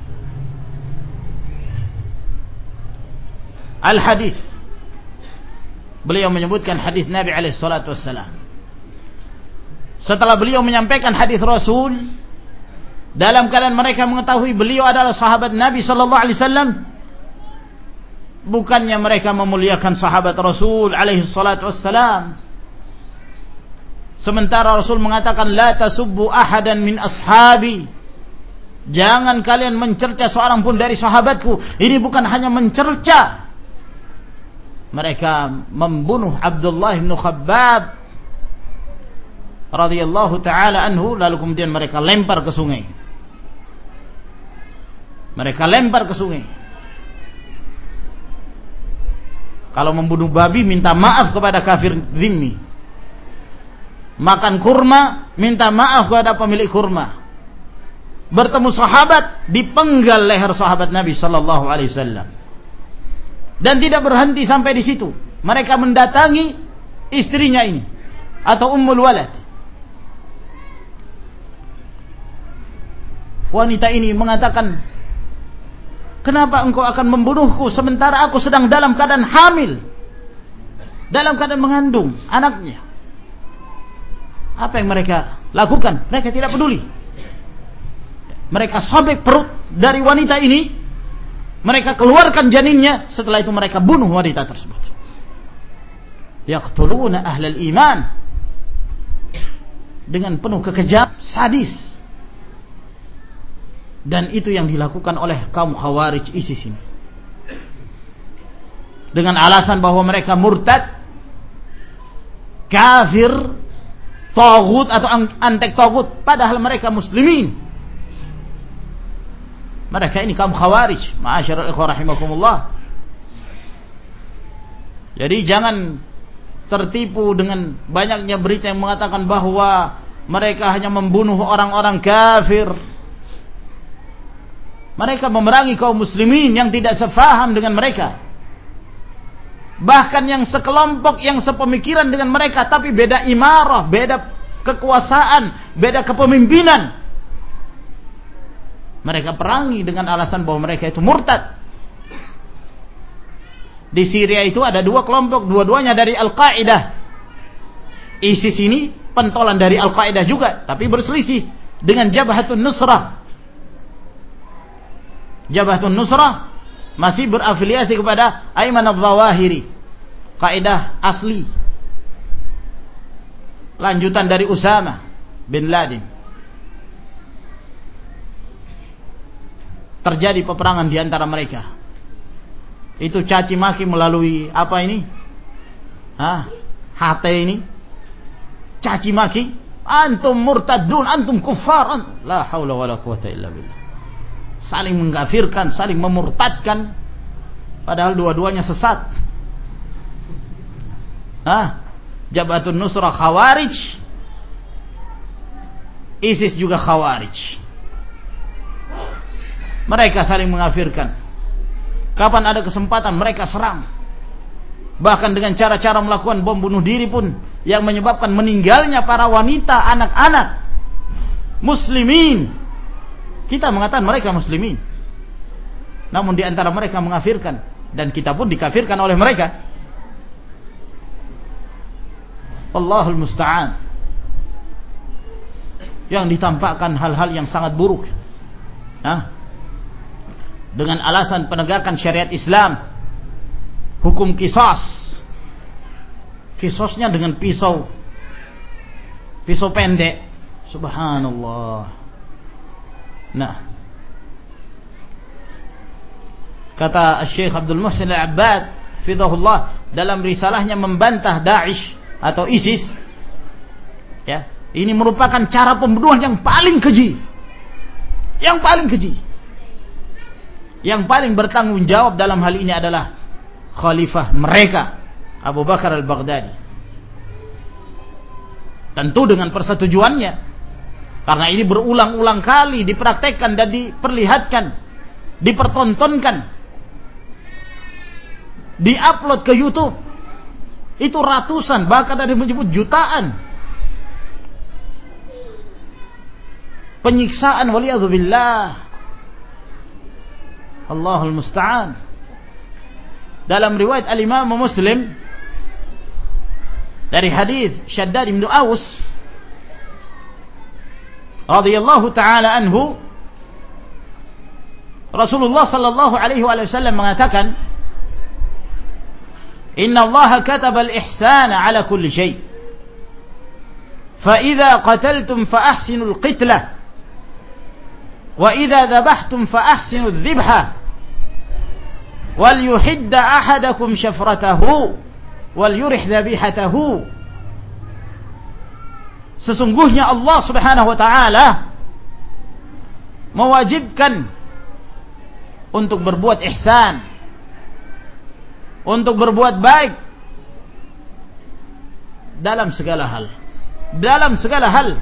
Al-hadis, beliau menyebutkan hadis Nabi alaihi salatu wassalam. Setelah beliau menyampaikan hadis Rasul, dalam keadaan mereka mengetahui beliau adalah sahabat Nabi sallallahu alaihi wasallam, bukannya mereka memuliakan sahabat Rasul alaihi salatu wassalam, Sementara Rasul mengatakan la tasubbu ahadan min ashabi. Jangan kalian mencerca seorang pun dari sahabatku. Ini bukan hanya mencerca. Mereka membunuh Abdullah bin Khabbab radhiyallahu taala anhu, lalu kemudian mereka lempar ke sungai. Mereka lempar ke sungai. Kalau membunuh babi minta maaf kepada kafir zimmi. Makan kurma minta maaf kepada pemilik kurma. Bertemu sahabat dipenggal leher sahabat Nabi sallallahu alaihi wasallam. Dan tidak berhenti sampai di situ. Mereka mendatangi istrinya ini atau ummul walad. Wanita ini mengatakan, kenapa engkau akan membunuhku sementara aku sedang dalam keadaan hamil, dalam keadaan mengandung anaknya? Apa yang mereka lakukan? Mereka tidak peduli. Mereka sobek perut dari wanita ini, mereka keluarkan janinnya, setelah itu mereka bunuh wanita tersebut. Yaqtuluna ahlal iman, dengan penuh kekejam, sadis. Dan itu yang dilakukan oleh kaum Khawarij ISIS ini, dengan alasan bahwa mereka murtad, kafir, taghut atau antek taghut, padahal mereka muslimin. Mereka ini kaum Khawarij, ma'asyiral ikhwah rahimakumullah. Jadi jangan tertipu dengan banyaknya berita yang mengatakan bahwa mereka hanya membunuh orang-orang kafir. Mereka memerangi kaum muslimin yang tidak sefaham dengan mereka, bahkan yang sekelompok, yang sepemikiran dengan mereka, tapi beda imarah, beda kekuasaan, beda kepemimpinan. Mereka perangi dengan alasan bahwa mereka itu murtad. Di Syria itu ada dua kelompok, dua-duanya dari Al-Qaeda. ISIS ini pentolan dari Al-Qaeda juga, tapi berselisih dengan Jabhatun Nusrah. Jabhatun Nusrah masih berafiliasi kepada Ayman al-Zawahiri, kaidah asli, lanjutan dari Usama bin Laden. Terjadi peperangan di antara mereka. Itu caci maki melalui apa ini? Hah? H T ini. Caci maki, antum murtadun, antum kuffar. An la haula wala quwata illa billah. Saling mengkafirkan, saling memurtadkan, padahal dua-duanya sesat. Hah? Jabhatun Nusrah Khawarij, ISIS juga Khawarij. Mereka saling mengkafirkan. Kapan ada kesempatan mereka serang. Bahkan dengan cara-cara melakukan bom bunuh diri pun, yang menyebabkan meninggalnya para wanita, anak-anak muslimin. Kita mengatakan mereka muslimin, namun di antara mereka mengkafirkan, dan kita pun dikafirkan oleh mereka. Allahul musta'an. Yang ditampakkan hal-hal yang sangat buruk, nah, dengan alasan penegakan syariat Islam, hukum qisas. Qisasnya dengan pisau, pisau pendek. Subhanallah. Nah, kata Syekh Abdul Muhsin Al-Abbad fidahullah dalam risalahnya membantah Daesh atau ISIS, ya, ini merupakan cara pembunuhan yang paling keji, yang paling keji. Yang paling bertanggung jawab dalam hal ini adalah khalifah mereka, Abu Bakar Al-Baghdadi. Tentu dengan persetujuannya, karena ini berulang-ulang kali dipraktekkan dan diperlihatkan, dipertontonkan, diupload ke YouTube. Itu ratusan, bahkan ada yang menyebut jutaan penyiksaan, waliyadzubillah. Allahul musta'an. Dalam riwayat Al-Imam Muslim dari hadis Shaddad bin Aus radhiyallahu taala anhu, Rasulullah sallallahu alaihi wasallam mengatakan, "Inna Allah kataba al-ihsana ala kulli syai', fa idza qataltum fa ahsinul qitlah wa idza dhabhtum fa ahsinudz dzibha wal yuhidda ahadakum syafratahu wal yurih dzabihatahu. Sesungguhnya Allah Subhanahu wa taala mewajibkan untuk berbuat ihsan, untuk berbuat baik dalam segala hal. Dalam segala hal.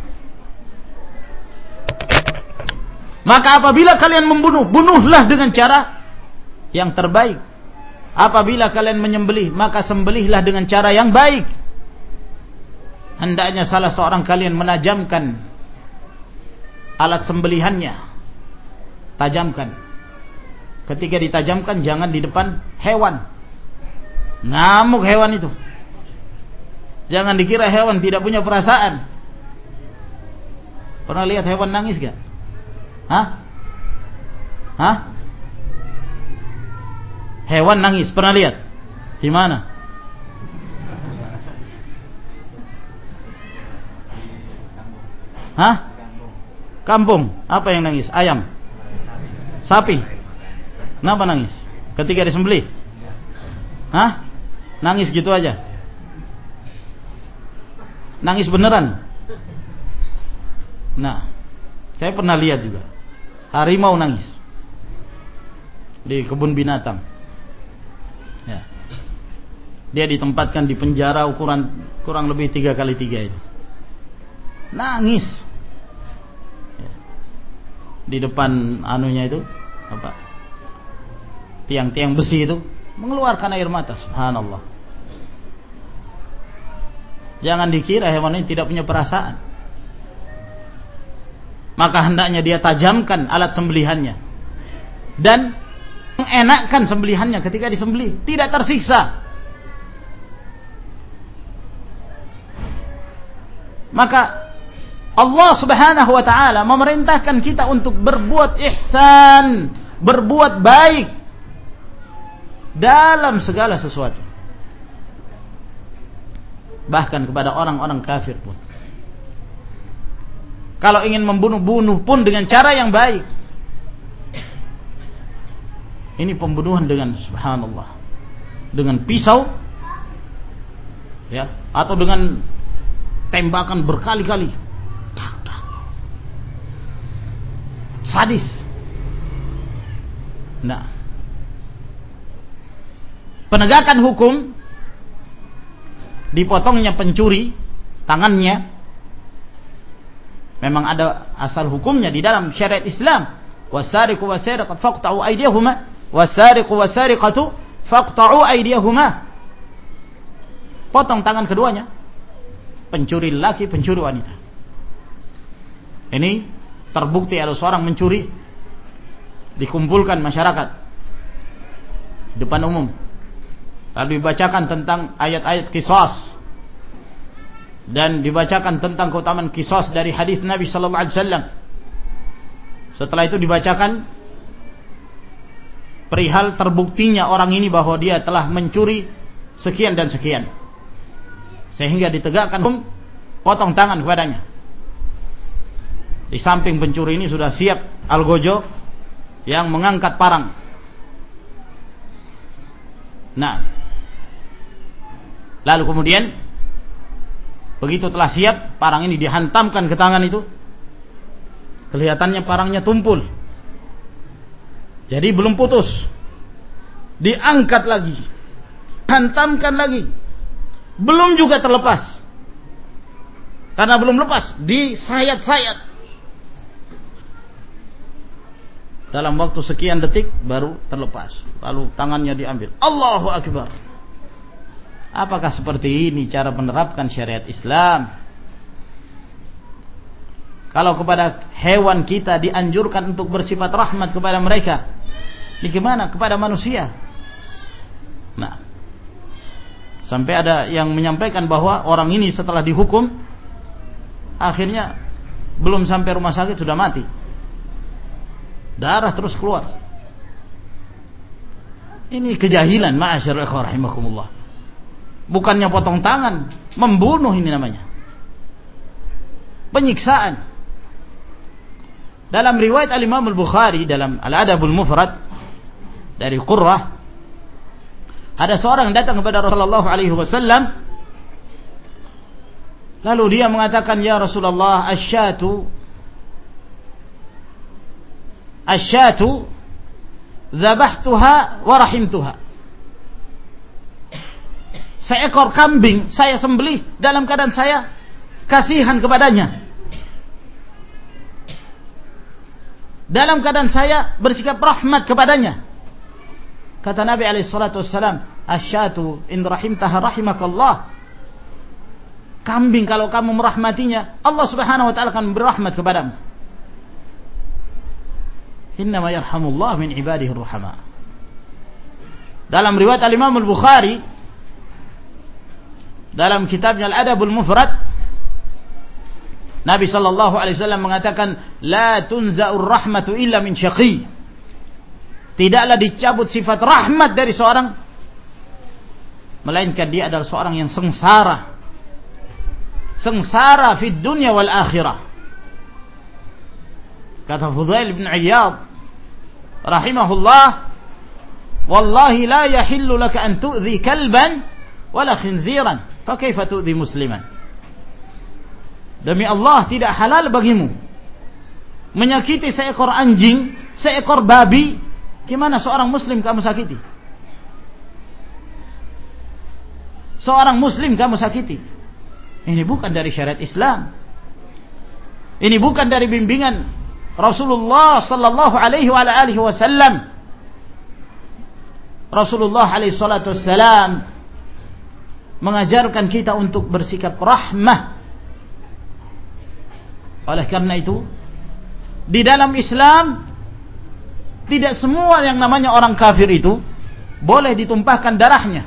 Maka apabila kalian membunuh, bunuhlah dengan cara yang terbaik. Apabila kalian menyembelih, maka sembelihlah dengan cara yang baik. Hendaknya salah seorang kalian menajamkan alat sembelihannya. Tajamkan. Ketika ditajamkan jangan di depan hewan. Ngamuk hewan itu. Jangan dikira hewan tidak punya perasaan. Pernah lihat hewan nangis gak? Hah? Hah? Hewan nangis, pernah lihat? Di mana? Hah? Kampung. Apa yang nangis? Ayam? Sapi? Kenapa nangis? Ketika disembelih? Hah? Nangis gitu aja? Nangis beneran? Nah, saya pernah lihat juga harimau nangis di kebun binatang. Ya. Dia ditempatkan di penjara ukuran kurang lebih tiga kali tiga itu. Nangis. Ya. Di depan anunya itu apa? Tiang-tiang besi itu mengeluarkan air mata. Subhanallah. Jangan dikira hewan ini tidak punya perasaan. Maka hendaknya dia tajamkan alat sembelihannya dan mengenakkan sembelihannya ketika disembelih, tidak tersiksa. Maka Allah Subhanahu wa taala memerintahkan kita untuk berbuat ihsan, berbuat baik dalam segala sesuatu, bahkan kepada orang-orang kafir pun. Kalau ingin membunuh, bunuh pun dengan cara yang baik. Ini pembunuhan dengan subhanallah, dengan pisau, ya, atau dengan tembakan berkali-kali, sadis. Nah, penegakan hukum, dipotongnya pencuri tangannya, memang ada asal hukumnya di dalam syariat Islam. Wasariqu wasariqatu faqta'u aydiyahuma, wasariqu wasariqatu faqta'u aydiyahuma. Potong tangan keduanya, pencuri laki, pencuri wanita. Ini terbukti ada seorang mencuri, dikumpulkan masyarakat depan umum, lalu dibacakan tentang ayat-ayat qisas dan dibacakan tentang keutamaan qisas dari hadis Nabi sallallahu alaihi wasallam. Setelah itu dibacakan perihal terbuktinya orang ini bahwa dia telah mencuri sekian dan sekian, sehingga ditegakkan hukum potong tangan kepadanya. Di samping pencuri ini sudah siap algojo yang mengangkat parang. Nah, lalu kemudian begitu telah siap, parang ini dihantamkan ke tangan itu. Kelihatannya parangnya tumpul, jadi belum putus. Diangkat lagi, hantamkan lagi, belum juga terlepas. Karena belum lepas, disayat-sayat. Dalam waktu sekian detik baru terlepas, lalu tangannya diambil. Allahu Akbar. Apakah seperti ini cara menerapkan syariat Islam? Kalau kepada hewan kita dianjurkan untuk bersifat rahmat kepada mereka, bagaimana kepada manusia? Nah, sampai ada yang menyampaikan bahwa orang ini setelah dihukum, akhirnya belum sampai rumah sakit sudah mati. Darah terus keluar. Ini kejahilan, ma'asyarul ikhwan rahimakumullah. Bukannya potong tangan, membunuh ini namanya. penyiksaan. Dalam riwayat Al-Imam Al-Bukhari dalam Al-Adabul Mufrad dari Qurrah, ada seorang datang kepada Rasulullah alaihi wasallam, lalu dia mengatakan, "Ya Rasulullah, asyatu asyatu dzabahtuha wa rahimtuha." Seekor kambing saya sembelih dalam keadaan saya kasihan kepadanya, dalam keadaan saya bersikap rahmat kepadanya. Kata Nabi alaihi salatu wassalam, "Asyatu in rahimtaha rahimakallah." Kambing kalau kamu merahmatinya, Allah Subhanahu wa taala akan berrahmat kepadamu. Innama yarhamullah min ibadihi ruhama. Dalam riwayat Al-Imam Al-Bukhari dalam kitabnya Al-Adabul Mufrad, Nabi sallallahu alaihi wasallam mengatakan, "La tunza'ur rahmatu illa min syaqi." Tidaklah dicabut sifat rahmat dari seorang melainkan dia adalah seorang yang sengsara. Sengsara fid dunya wal akhirah. Kata Fudail bin Iyad rahimahullah, "Wallahi la yahillu laka an tu'dhi kalban wala khinziran, fa kaifa tu'dhi musliman?" Demi Allah, tidak halal bagimu menyakiti seekor anjing, seekor babi. Gimana seorang muslim kamu sakiti? Seorang muslim kamu sakiti. Ini bukan dari syariat Islam. Ini bukan dari bimbingan Rasulullah sallallahu alaihi wa alihi wasallam. Rasulullah alaihi salatu wassalam mengajarkan kita untuk bersikap rahmah. Oleh karena itu, di dalam Islam tidak semua yang namanya orang kafir itu boleh ditumpahkan darahnya.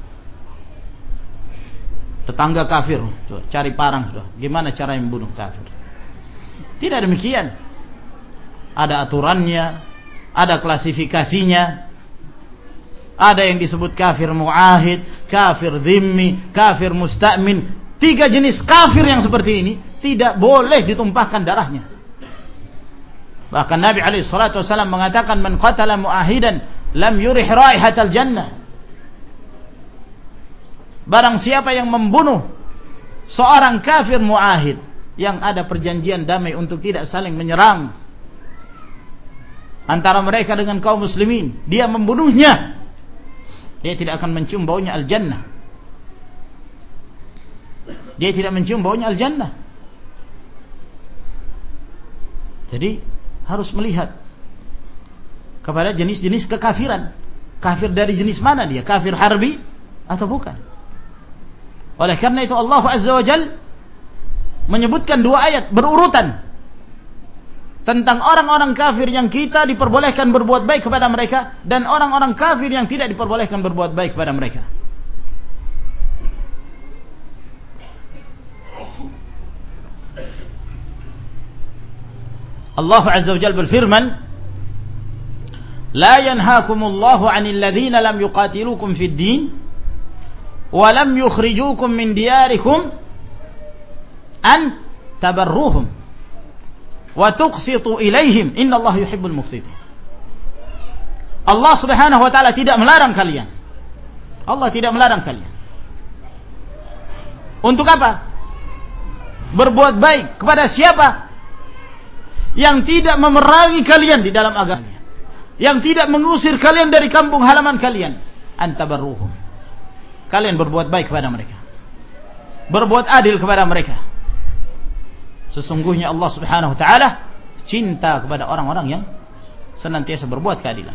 Tetangga kafir, coba cari parang sudah. Gimana cara membunuh kafir? Tidak demikian. Ada aturannya, ada klasifikasinya. Ada yang disebut kafir muahid, kafir dhimmi, kafir musta'min. Tiga jenis kafir yang seperti ini tidak boleh ditumpahkan darahnya. Bahkan Nabi alaihi salatu wasallam mengatakan, "Man qatala muahidan lam yurih raihatal jannah." Barang siapa yang membunuh seorang kafir muahid yang ada perjanjian damai untuk tidak saling menyerang antara mereka dengan kaum muslimin, dia membunuhnya, dia tidak akan mencium baunya al-jannah. Dia tidak mencium baunya al-jannah. Jadi harus melihat kepada jenis-jenis kekafiran. Kafir dari jenis mana dia? Kafir harbi atau bukan? Oleh karena itu Allah Azza wa Jal menyebutkan dua ayat berurutan tentang orang-orang kafir yang kita diperbolehkan berbuat baik kepada mereka dan orang-orang kafir yang tidak diperbolehkan berbuat baik kepada mereka. Allah Azza wa Jalla berfirman, "La yanhaakumullahu 'anil ladzina lam yuqatilukum fid din wa lam yukhrijukum min diyarikum an tabarruhum wa tuqsitu ilaihim innallaha yuhibbul muqsitin." Allah Subhanahu wa taala tidak melarang kalian. Allah tidak melarang kalian. Untuk apa? Berbuat baik kepada siapa? Yang tidak memerangi kalian di dalam agama, yang tidak mengusir kalian dari kampung halaman kalian. Antabarruhum, kalian berbuat baik kepada mereka, berbuat adil kepada mereka. Sesungguhnya Allah Subhanahu wa taala cinta kepada orang-orang yang senantiasa berbuat keadilan.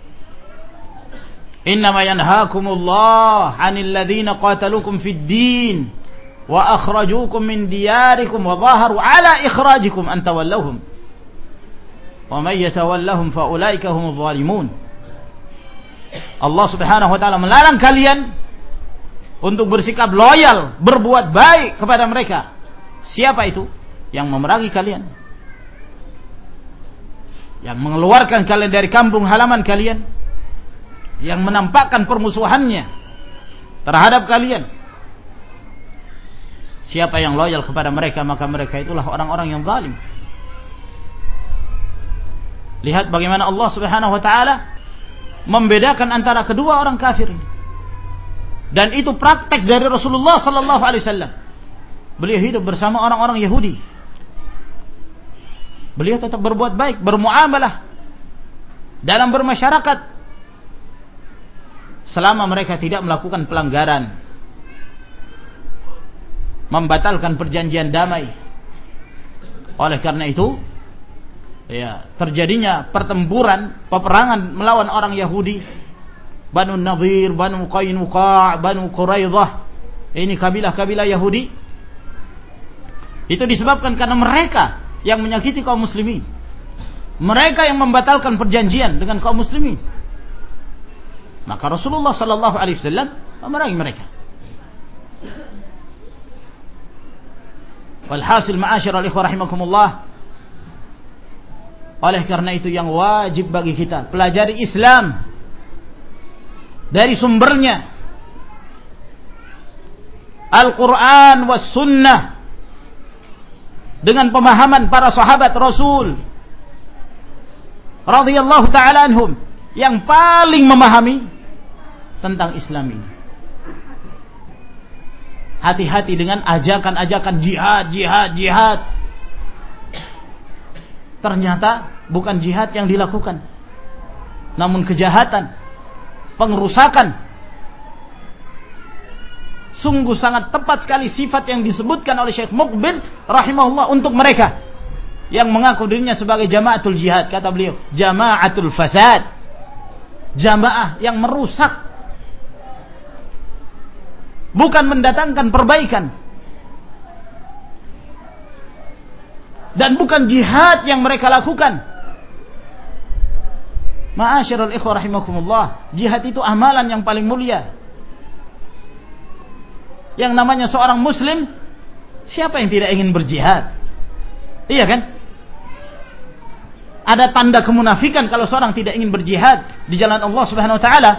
Innama yanhaakumullah 'anil ladzina qataluukum fid din wa akhrajuukum min diyarikum wa dhaharu 'ala ikhrajikum an tawallawhum wa may yatawallahum fa ulaika humuz zalimun. Allah Subhanahu wa taala melarang kalian untuk bersikap loyal, berbuat baik kepada mereka. Siapa itu? Yang memerangi kalian, yang mengeluarkan kalian dari kampung halaman kalian, yang menampakkan permusuhannya terhadap kalian. Siapa yang loyal kepada mereka, maka mereka itulah orang-orang yang zalim. Lihat bagaimana Allah Subhanahu wa taala membedakan antara kedua orang kafir ini. Dan itu praktek dari Rasulullah sallallahu alaihi wasallam. Beliau hidup bersama orang-orang Yahudi. Beliau tetap berbuat baik, bermuamalah dalam bermasyarakat selama mereka tidak melakukan pelanggaran, membatalkan perjanjian damai. Oleh karena itu, ya, terjadinya pertempuran, peperangan melawan orang Yahudi, Banu Nadir, Banu Qainuqa', Banu Quraidah. Ini kabilah-kabilah Yahudi. Itu disebabkan karena mereka yang menyakiti kaum muslimin. Mereka yang membatalkan perjanjian dengan kaum muslimin. Maka Rasulullah sallallahu alaihi wasallam memerangi mereka. Walhasil ma'asyiral ikhwah rahimakumullah, oleh karena itu yang wajib bagi kita pelajari Islam dari sumbernya, Al-Quran was sunnah, dengan pemahaman para sahabat Rasul radhiyallahu ta'ala anhum yang paling memahami tentang Islam ini. Hati-hati dengan ajakan-ajakan jihad, jihad, jihad. Ternyata bukan jihad yang dilakukan, namun kejahatan, pengerusakan. Sungguh sangat tepat sekali sifat yang disebutkan oleh Syekh Muqbil rahimahullah untuk mereka yang mengaku dirinya sebagai jamaatul jihad. Kata beliau, jamaatul fasad, jamaah yang merusak, bukan mendatangkan perbaikan. Dan bukan jihad yang mereka lakukan. Ma'asyiral ikhwah rahimakumullah, jihad itu amalan yang paling mulia. Yang namanya seorang muslim, siapa yang tidak ingin berjihad? Iya kan? Ada tanda kemunafikan kalau seorang tidak ingin berjihad di jalan Allah Subhanahu wa taala.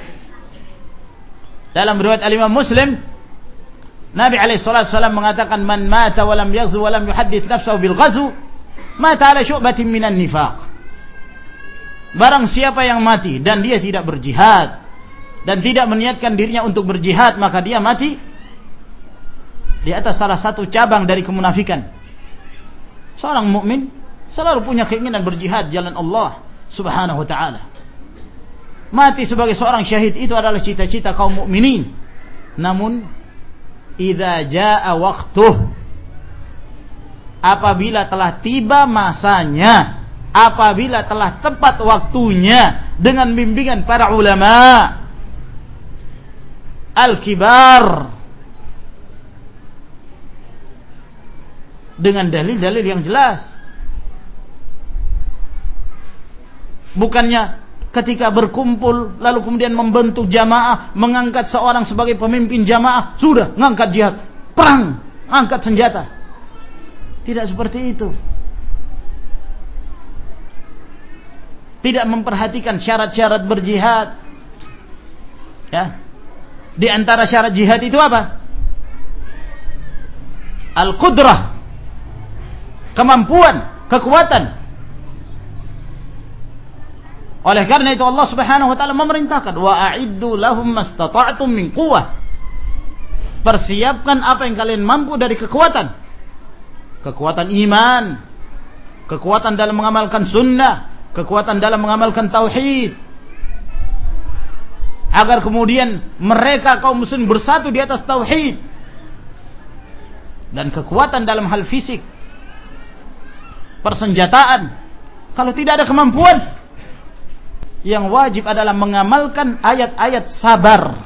Dalam riwayat Al-Imam Muslim, Nabi alaihi salatu wasallam mengatakan, "Man mata wa lam yaghzu wa lam yuhaddits nafsahu bil ghazw, mata ala syu'batin minan nifaq." Barang siapa yang mati dan dia tidak berjihad dan tidak meniatkan dirinya untuk berjihad, maka dia mati di atas salah satu cabang dari kemunafikan. Seorang mukmin selalu punya keinginan berjihad jalan Allah Subhanahu wa taala. Mati sebagai seorang syahid itu adalah cita-cita kaum mukminin. Namun idza jaa waqtuh, apabila telah tiba masanya, apabila telah tepat waktunya, dengan bimbingan para ulama al-kibar, dengan dalil-dalil yang jelas. Bukannya ketika berkumpul lalu kemudian membentuk jamaah, mengangkat seorang sebagai pemimpin jamaah, sudah ngangkat jihad, perang, angkat senjata. Tidak seperti itu. Tidak memperhatikan syarat-syarat berjihad. Ya. Di antara syarat jihad itu apa? Al-qudrah, kemampuan, kekuatan. Oleh karena itu Allah Subhanahu wa taala memerintahkan, wa a'iddu lahum mastata'tum min quwwah. Persiapkan apa yang kalian mampu dari kekuatan. Kekuatan iman, kekuatan dalam mengamalkan sunnah, kekuatan dalam mengamalkan tauhid. Agar kemudian mereka kaum muslimin bersatu di atas tauhid. Dan kekuatan dalam hal fisik, persenjataan. Kalau tidak ada kemampuan, yang wajib adalah mengamalkan ayat-ayat sabar.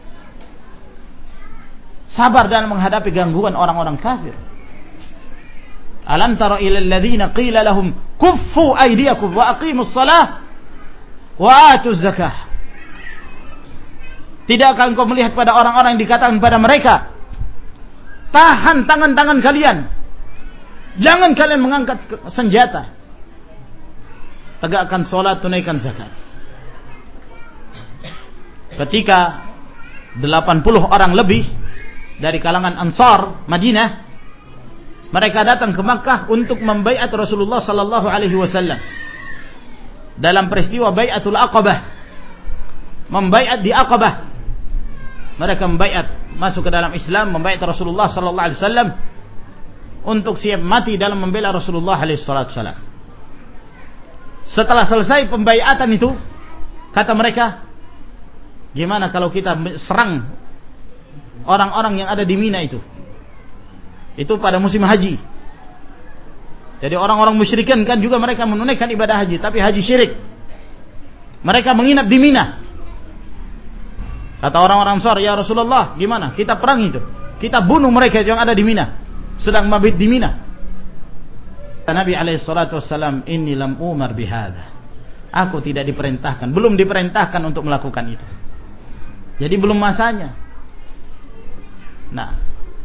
Sabar dalam menghadapi gangguan orang-orang kafir. Alam tara ilal ladzina qila lahum kuffu aydiyakum wa aqimus shalah wa atuz zakah. Tidakkah engkau melihat pada orang-orang yang dikatakan pada mereka, tahan tangan-tangan kalian, jangan kalian mengangkat senjata, tegakkan salat, tunaikan zakat. Ketika delapan puluh orang lebih dari kalangan Ansar Madinah, mereka datang ke Makkah untuk membaiat Rasulullah sallallahu alaihi wasallam dalam peristiwa Bai'atul Aqabah, membaiat di Aqabah. Mereka membaiat masuk ke dalam Islam, membaiat Rasulullah sallallahu alaihi wasallam untuk siap mati dalam membela Rasulullah alaihi wasallam. Setelah selesai pembaiatan itu, kata mereka, gimana kalau kita serang orang-orang yang ada di Mina itu? Itu pada musim haji. Jadi orang-orang musyrikin kan juga mereka menunaikan ibadah haji, tapi haji syirik. Mereka menginap di Mina. Kata orang-orang Ansar, ya Rasulullah, gimana? Kita perang itu. Kita bunuh mereka yang ada di Mina, sedang mabit di Mina. Nabi alaihi salatu wassalam, inni lam umar bihadza. Aku tidak diperintahkan, belum diperintahkan untuk melakukan itu. Jadi belum masanya. Nah,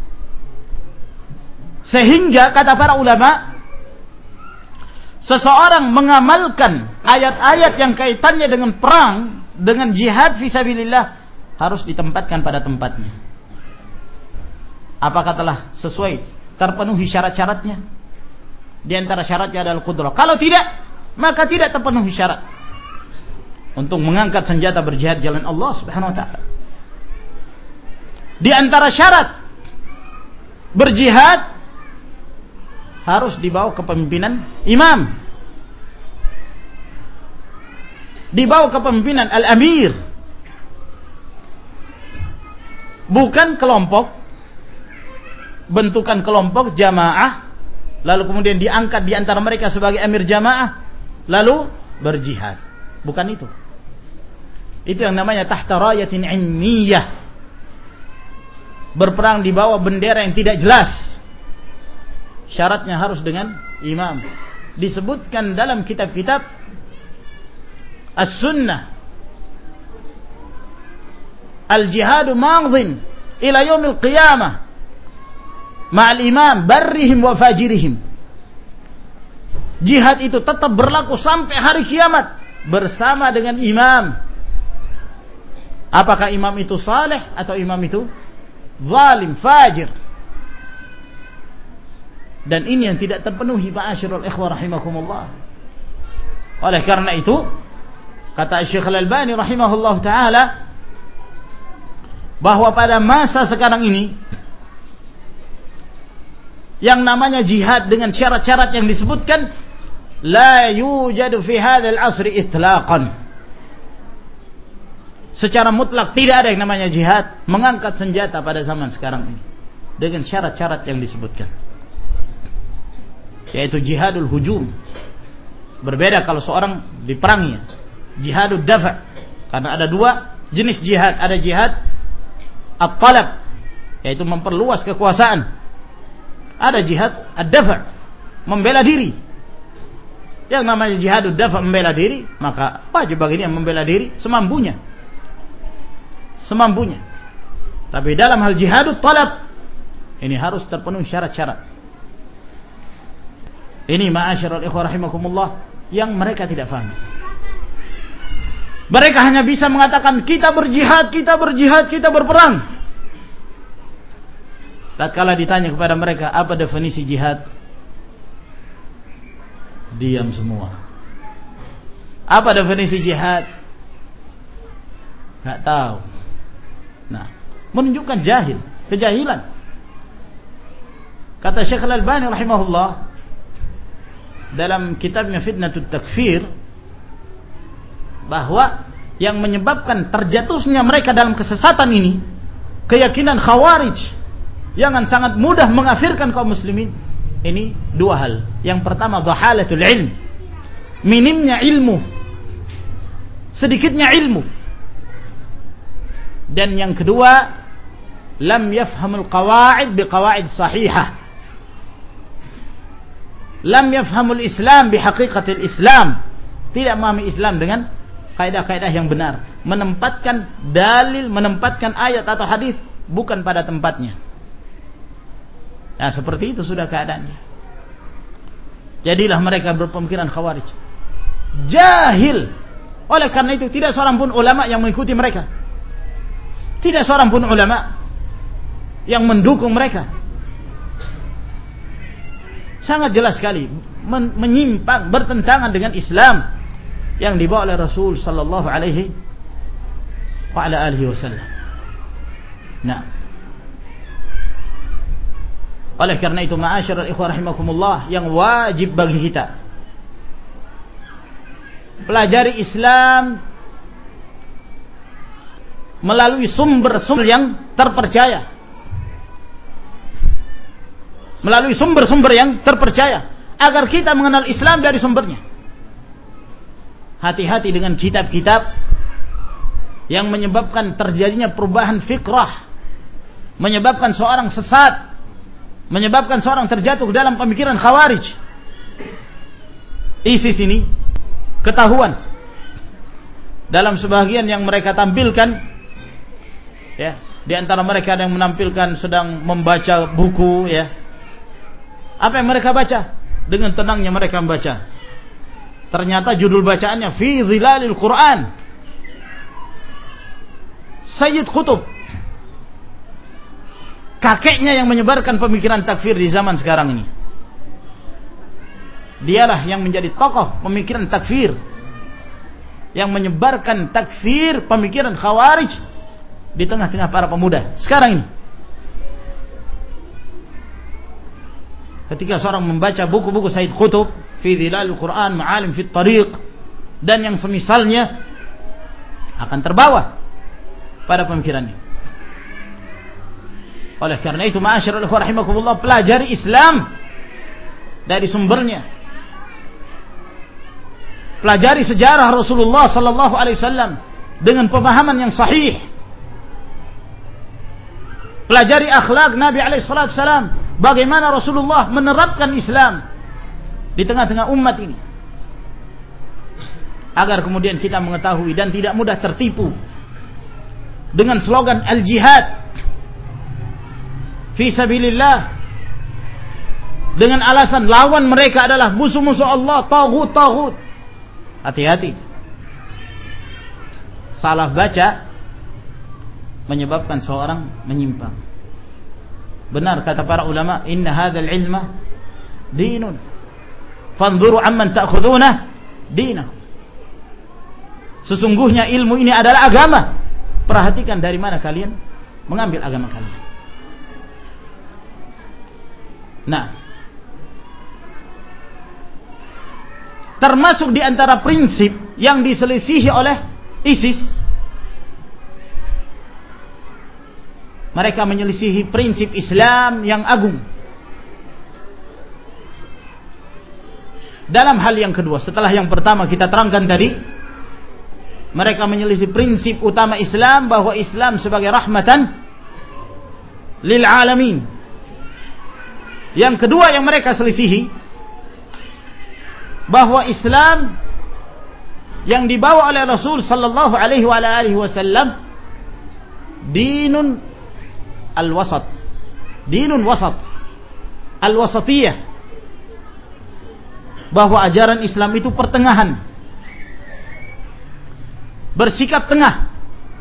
sehingga kata para ulama, seseorang mengamalkan ayat-ayat yang kaitannya dengan perang, dengan jihad fisabilillah, harus ditempatkan pada tempatnya. Apakah telah sesuai, terpenuhi syarat-syaratnya? Di antara syaratnya adalah qudrah. Kalau tidak, maka tidak terpenuhi syarat untuk mengangkat senjata berjihad jalan Allah Subhanahu wa taala. Di antara syarat berjihad harus dibawa kepemimpinan imam, dibawa kepemimpinan al-amir, bukan kelompok, bentukan kelompok jamaah, lalu kemudian diangkat di antara mereka sebagai amir jamaah, lalu berjihad. Bukan itu. Itu yang namanya tahta rayatin ilmiyah, berperang di bawah bendera yang tidak jelas. Syaratnya harus dengan imam. Disebutkan dalam kitab-kitab As-Sunnah, Al-jihadu madhin ila yaumil qiyamah ma'al imam barrihim wa fajirihim. Jihad itu tetap berlaku sampai hari kiamat bersama dengan imam. Apakah imam itu saleh atau imam itu zalim, fajir? Dan ini yang tidak terpenuhi, ma'asyiral ikhwah rahimakumullah. Oleh karena itu, kata Syekh Al-Albani rahimahullah ta'ala, bahwa pada masa sekarang ini, yang namanya jihad dengan syarat-syarat yang disebutkan, la yujadu fi hadzal asri itlaqan. Secara mutlak tidak ada yang namanya jihad, mengangkat senjata pada zaman sekarang ini dengan syarat-syarat yang disebutkan, yaitu jihadul hujum. Berbeda kalau seorang diperangi, jihadul dafa'. Karena ada dua jenis jihad, ada jihad at-talab, yaitu memperluas kekuasaan. Ada jihad ad-dafa', membela diri. Yang namanya jihadul dafa', membela diri, maka wajib bagi dia membela diri semampunya. Semampunya. Tapi dalam hal jihadul talab, ini harus terpenuhi syarat-syarat. Ini ma'asyiral ikhwah rahimakumullah yang mereka tidak faham. Mereka hanya bisa mengatakan kita berjihad, kita berjihad, kita berperang. Tatkala ditanya kepada mereka apa definisi jihad, diam semua. Apa definisi jihad? Enggak tahu. Nah, menunjukkan jahil, kejahilan. Kata Syekh Al-Albani rahimahullah dalam kitabnya Fitnatut Takfir, bahwa yang menyebabkan terjatuhnya mereka dalam kesesatan ini, keyakinan Khawarij yang sangat mudah mengafirkan kaum muslimin, ini dua hal. Yang pertama, dhahalatul ilm, minimnya ilmu, sedikitnya ilmu. Dan yang kedua, lam yafhamul qawaid biqawaid sahihah, lam yafhamul Islam bihaqiqatil Islam, tidak memahami Islam dengan kaidah-kaidah yang benar, menempatkan dalil, menempatkan ayat atau hadis bukan pada tempatnya. Nah, seperti itu sudah keadaannya. Jadilah mereka berpemikiran Khawarij, jahil. Oleh karena itu tidak seorang pun ulama yang mengikuti mereka. Tidak seorang pun ulama yang mendukung mereka. Sangat jelas sekali men- menyimpang, bertentangan dengan Islam yang dibawa oleh Rasul sallallahu alaihi wa ala alihi wasallam. Nah, oleh karena itu ma'asyiral ikhwah rahimakumullah, yang wajib bagi kita pelajari Islam melalui sumber-sumber yang terpercaya, melalui sumber-sumber yang terpercaya, agar kita mengenal Islam dari sumbernya. Hati-hati dengan kitab-kitab yang menyebabkan terjadinya perubahan fikrah, menyebabkan seorang sesat, menyebabkan seorang terjatuh ke dalam pemikiran khawarij. ISIS ini ketahuan dalam sebagian yang mereka tampilkan, ya, di antara mereka ada yang menampilkan sedang membaca buku, ya. Apa yang mereka baca? Dengan tenangnya mereka membaca. Ternyata judul bacaannya Fi Zilalil Quran, Sayyid Qutb, kakeknya yang menyebarkan pemikiran takfir di zaman sekarang ini. Dialah yang menjadi tokoh pemikiran takfir, yang menyebarkan takfir, pemikiran khawarij di tengah-tengah para pemuda sekarang ini. Ketika seorang membaca buku-buku Sayyid Qutb, Fi Dhilalil Quran, Ma'alim fit Tariq, dan yang semisalnya, akan terbawa pada pemikirannya. Oleh karena itu ma'asyiral ikhwah rahimakumullah, pelajari Islam dari sumbernya. Pelajari sejarah Rasulullah sallallahu alaihi wasallam dengan pemahaman yang sahih. Pelajari akhlak Nabi alaihi salatu wasallam, bagaimana Rasulullah menerapkan Islam di tengah-tengah umat ini, agar kemudian kita mengetahui dan tidak mudah tertipu dengan slogan al-jihad fi sabilillah, dengan alasan lawan mereka adalah musuh-musuh Allah, taghut-taghut. Hati-hati, salah baca menyebabkan seorang menyimpang. Benar kata para ulama, inna hadzal ilma dinun, fanzuru amman ta'khuduna dinakum. Sesungguhnya ilmu ini adalah agama, perhatikan dari mana kalian mengambil agama kalian. Nah, termasuk di antara prinsip yang diselisihi oleh ISIS, mereka menyelisihi prinsip Islam yang agung. Dalam hal yang kedua, setelah yang pertama kita terangkan tadi, mereka menyelisih prinsip utama Islam, bahwa Islam sebagai rahmatan lil alamin. Yang kedua yang mereka selisihi, bahwa Islam yang dibawa oleh Rasul sallallahu alaihi wa alihi wasallam dinun al-wasat, dinun wasat, al-wasatiyah, bahwa ajaran Islam itu pertengahan, bersikap tengah,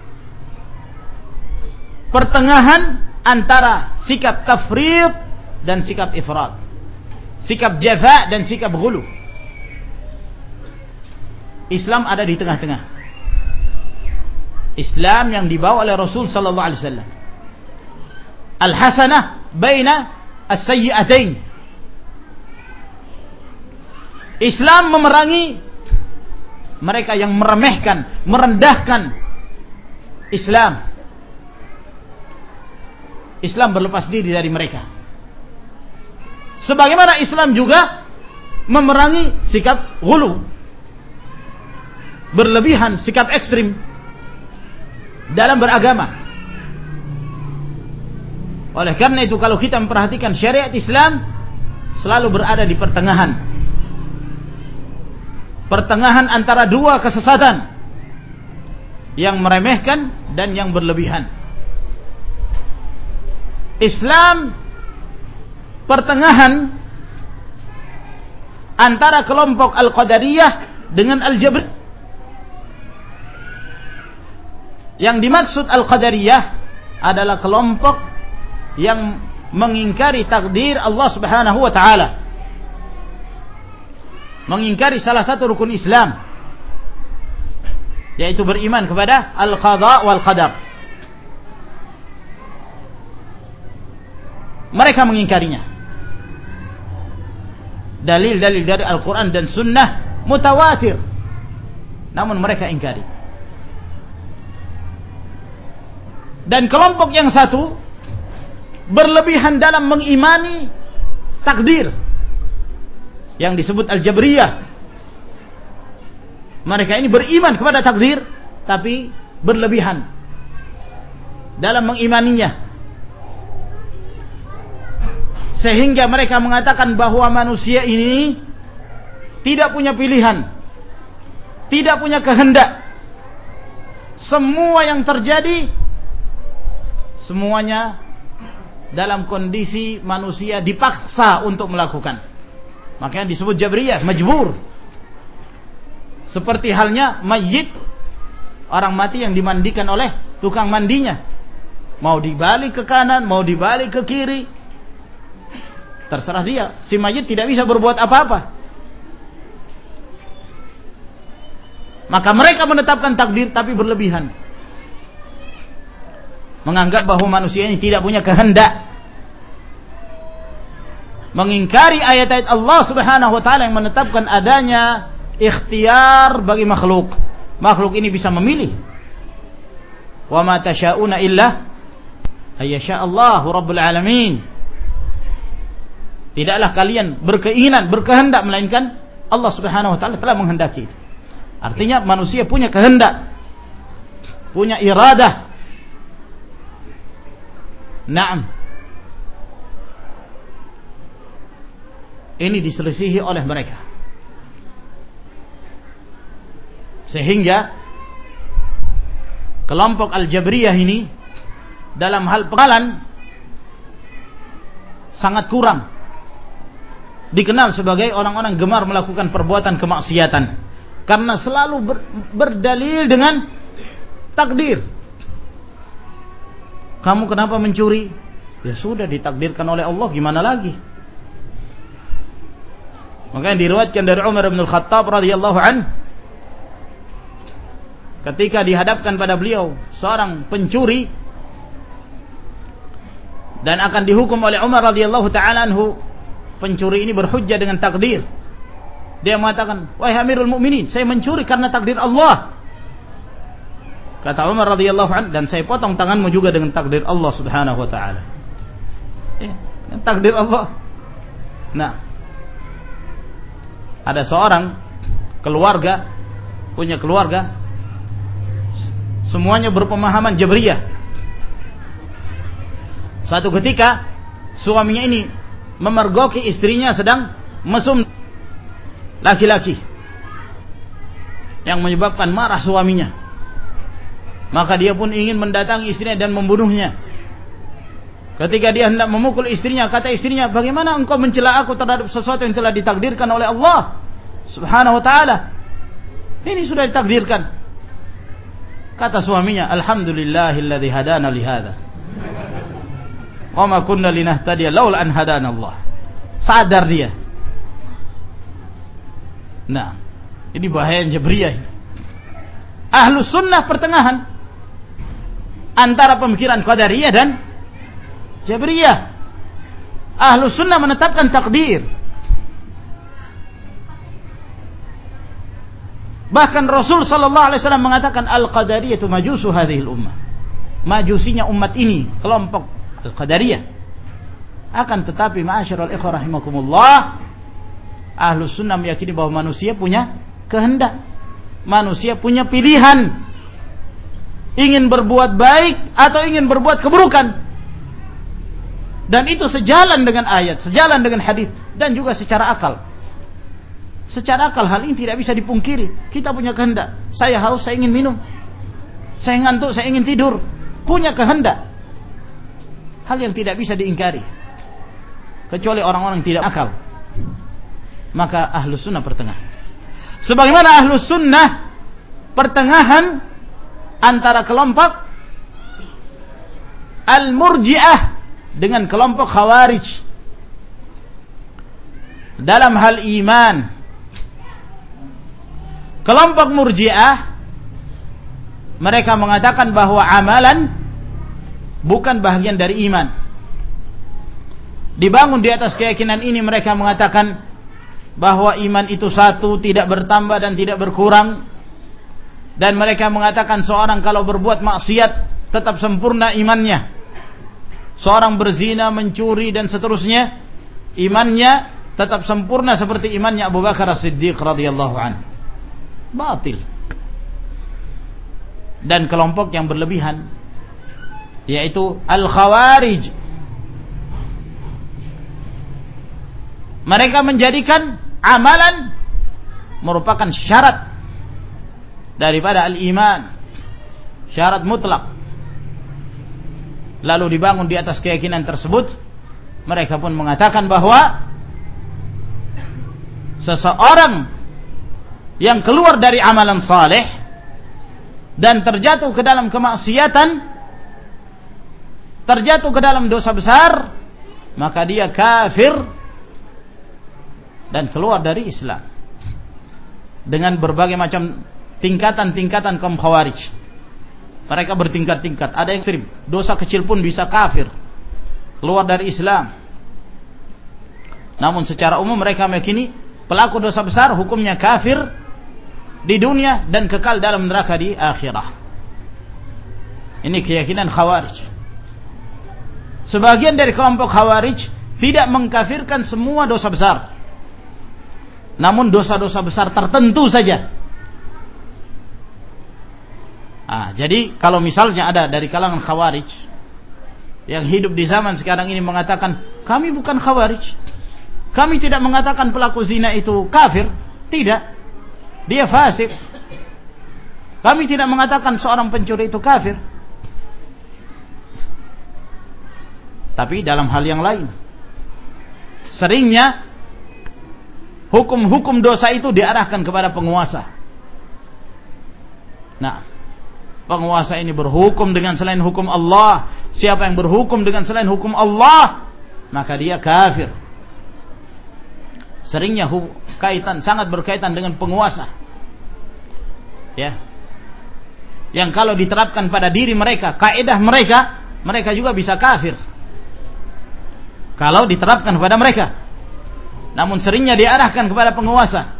pertengahan antara sikap tafrid dan sikap ifrat, sikap jafa dan sikap ghulu. Islam ada di tengah-tengah. Islam yang dibawa oleh Rasul sallallahu alaihi wasallam, al-hasanah baina as-sayyi'atain. Islam memerangi mereka yang meremehkan, merendahkan Islam. Islam berlepas diri dari mereka. Sebagaimana Islam juga memerangi sikap ghulu, berlebihan, sikap ekstrim dalam beragama. Oleh karena itu, kalau kita memperhatikan syariat Islam selalu berada di pertengahan, pertengahan antara dua kesesatan, yang meremehkan dan yang berlebihan. Islam pertengahan antara kelompok Al-Qadariyah dengan Al-Jabr. Yang dimaksud Al-Qadariyah adalah kelompok yang mengingkari takdir Allah Subhanahu wa taala, mengingkari salah satu rukun Islam, yaitu beriman kepada al-qada wal qadar. Mereka mengingkarinya. Dalil-dalil dari Al-Quran dan Sunnah mutawatir, namun mereka ingkari. Dan kelompok yang satu berlebihan dalam mengimani takdir, yang disebut Al-Jabriyah. Mereka ini beriman kepada takdir, tapi berlebihan dalam mengimaninya, sehingga mereka mengatakan bahwa manusia ini tidak punya pilihan, tidak punya kehendak. Semua yang terjadi, semuanya dalam kondisi manusia dipaksa untuk melakukan. Makanya disebut Jabriyah, majbur. Seperti halnya mayit, orang mati yang dimandikan oleh tukang mandinya. Mau dibalik ke kanan, mau dibalik ke kiri, terserah dia. Si mayit tidak bisa berbuat apa-apa. Maka mereka menetapkan takdir tapi berlebihan, menganggap bahwa manusia ini tidak punya kehendak, mengingkari ayat-ayat Allah Subhanahu wa taala yang menetapkan adanya ikhtiar bagi makhluk. Makhluk ini bisa memilih. Wa ma tasyauna illa ayyasha Allahu rabbul alamin. Tidaklah kalian berkeinginan, berkehendak, melainkan Allah Subhanahu wa taala telah menghendaki. Artinya manusia punya kehendak, punya iradah. Naam. Ini diselisihi oleh mereka, sehingga kelompok Al-Jabriyah ini dalam hal pengenalan sangat kurang, dikenal sebagai orang-orang gemar melakukan perbuatan kemaksiatan, karena selalu ber, berdalil dengan takdir. Kamu kenapa mencuri? Ya sudah, ditakdirkan oleh Allah, gimana lagi? Makanya diriwayatkan dari Umar bin Al-Khattab radhiyallahu an, ketika dihadapkan pada beliau seorang pencuri dan akan dihukum oleh Umar radhiyallahu taala anhu, pencuri ini berhujjah dengan takdir. Dia mengatakan, wahai Amirul Mukminin, saya mencuri karena takdir Allah. Kata Umar radhiyallahu an, dan saya potong tanganmu juga dengan takdir Allah Subhanahu wa taala. Eh, takdir Allah. Nah, ada seorang keluarga, punya keluarga, semuanya berpemahaman Jabriyah. Suatu ketika suaminya ini memergoki istrinya sedang mesum laki-laki, yang menyebabkan marah suaminya. Maka dia pun ingin mendatangi istrinya dan membunuhnya. Ketika dia hendak memukul istrinya, kata istrinya, bagaimana engkau mencela aku terhadap sesuatu yang telah ditakdirkan oleh Allah Subhanahu wa ta'ala? Ini sudah ditakdirkan. Kata suaminya, alhamdulillahilladzi hadana lihada, wa ma kunna linahtadiya laula an hadana Allah. Sadar dia. Nah, ini bahaya Jabriyah. Ahlus sunnah pertengahan antara pemikiran Qadariyah dan Jabriyah. Ahlus sunnah menetapkan takdir. Bahkan Rasul sallallahu alaihi wasallam mengatakan al-qadariyah majusu hadhil ummah. Majusinya umat ini, kelompok al-qadariyah. Akan tetapi ma'asyiral ikhwah rahimakumullah, Ahlus sunnah meyakini bahwa manusia punya kehendak. Manusia punya pilihan. Ingin berbuat baik atau ingin berbuat keburukan. Dan itu sejalan dengan ayat, sejalan dengan hadis, dan juga secara akal. Secara akal hal ini tidak bisa dipungkiri. Kita punya kehendak. Saya haus, saya ingin minum. Saya ngantuk, saya ingin tidur. Punya kehendak. Hal yang tidak bisa diingkari. Kecuali orang-orang yang tidak akal. Maka Ahlus Sunnah pertengahan. Sebagaimana Ahlus Sunnah pertengahan antara kelompok Al-Murji'ah dengan kelompok Khawarij dalam hal iman. Kelompok Murji'ah, mereka mengatakan bahwa amalan bukan bahagian dari iman. Dibangun di atas keyakinan ini, mereka mengatakan bahwa iman itu satu, tidak bertambah dan tidak berkurang. Dan mereka mengatakan seorang kalau berbuat maksiat tetap sempurna imannya. Seorang berzina, mencuri dan seterusnya, imannya tetap sempurna seperti imannya Abu Bakar As-Siddiq radhiyallahu anhu. Batil. Dan kelompok yang berlebihan, yaitu Al-Khawarij, mereka menjadikan amalan merupakan syarat daripada al-iman, syarat mutlak. Lalu dibangun di atas keyakinan tersebut, mereka pun mengatakan bahwa seseorang yang keluar dari amalan saleh dan terjatuh ke dalam kemaksiatan, terjatuh ke dalam dosa besar, maka dia kafir dan keluar dari Islam. Dengan berbagai macam tingkatan-tingkatan kaum Khawarij. Mereka bertingkat-tingkat. Ada yang ekstrim, dosa kecil pun bisa kafir, keluar dari Islam. Namun secara umum mereka meyakini pelaku dosa besar hukumnya kafir di dunia dan kekal dalam neraka di akhirah. Ini keyakinan Khawarij. Sebagian dari kelompok Khawarij tidak mengkafirkan semua dosa besar, namun dosa-dosa besar tertentu saja. Ah, jadi kalau misalnya ada dari kalangan Khawarij yang hidup di zaman sekarang ini mengatakan kami bukan Khawarij, kami tidak mengatakan pelaku zina itu kafir, tidak, dia fasik. Kami tidak mengatakan seorang pencuri itu kafir. Tapi dalam hal yang lain, seringnya hukum-hukum dosa itu diarahkan kepada penguasa. Nah, penguasa ini berhukum dengan selain hukum Allah. Siapa yang berhukum dengan selain hukum Allah, maka dia kafir. Seringnya kaitan, sangat berkaitan dengan penguasa, ya, yang kalau diterapkan pada diri mereka, kaidah mereka, mereka juga bisa kafir kalau diterapkan kepada mereka. Namun seringnya diarahkan kepada penguasa.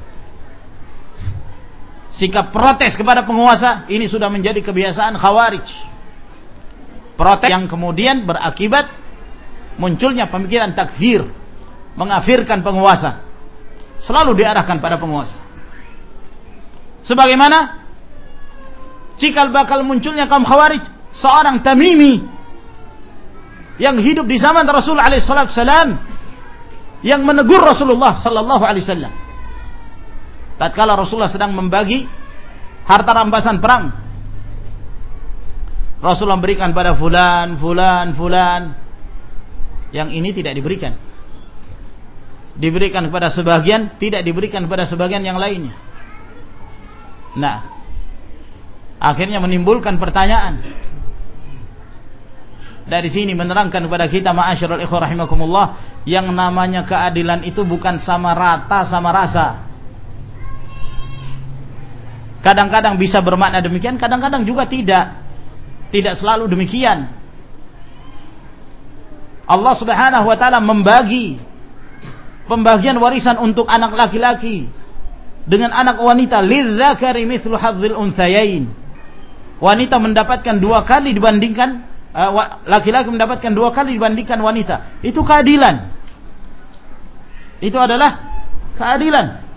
Sikap protes kepada penguasa ini sudah menjadi kebiasaan Khawarij. Protes yang kemudian berakibat munculnya pemikiran takfir, mengafirkan penguasa, selalu diarahkan pada penguasa. Sebagaimana cikal bakal munculnya kaum Khawarij, seorang Tamimi yang hidup di zaman Rasul alaihi salatu wasallam, yang menegur Rasulullah sallallahu alaihi wasallam tatkala Rasulullah sedang membagi harta rampasan perang. Rasulullah memberikan pada fulan, fulan, fulan, yang ini tidak diberikan. Diberikan kepada sebagian, tidak diberikan kepada sebagian yang lainnya. Nah, akhirnya menimbulkan pertanyaan. Dari sini menerangkan kepada kita, ma'asyiral ikhwah rahimakumullah, yang namanya keadilan itu bukan sama rata sama rasa. Kadang-kadang bisa bermakna demikian, kadang-kadang juga tidak. Tidak selalu demikian. Allah Subhanahu wa taala membagi pembagian warisan untuk anak laki-laki dengan anak wanita, lidzakari mithlu hadzil unthayain. Wanita mendapatkan dua kali dibandingkan uh, laki-laki mendapatkan dua kali dibandingkan wanita. Itu keadilan. Itu adalah keadilan.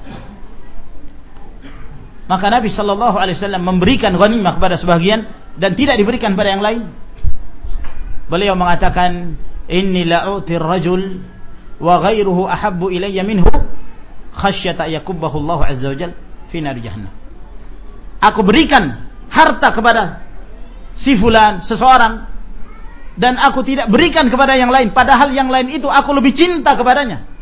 Maka Nabi sallallahu alaihi wasallam memberikan ghanimah kepada sebagian dan tidak diberikan pada yang lain. Beliau mengatakan, inni la'utir rajul wa ghairuhu ahabbu ilayya minhu khasyata yakubbahu Allah azza wajal fi nar jahannam. Aku berikan harta kepada si fulan, seseorang, dan aku tidak berikan kepada yang lain, padahal yang lain itu aku lebih cinta kepadanya.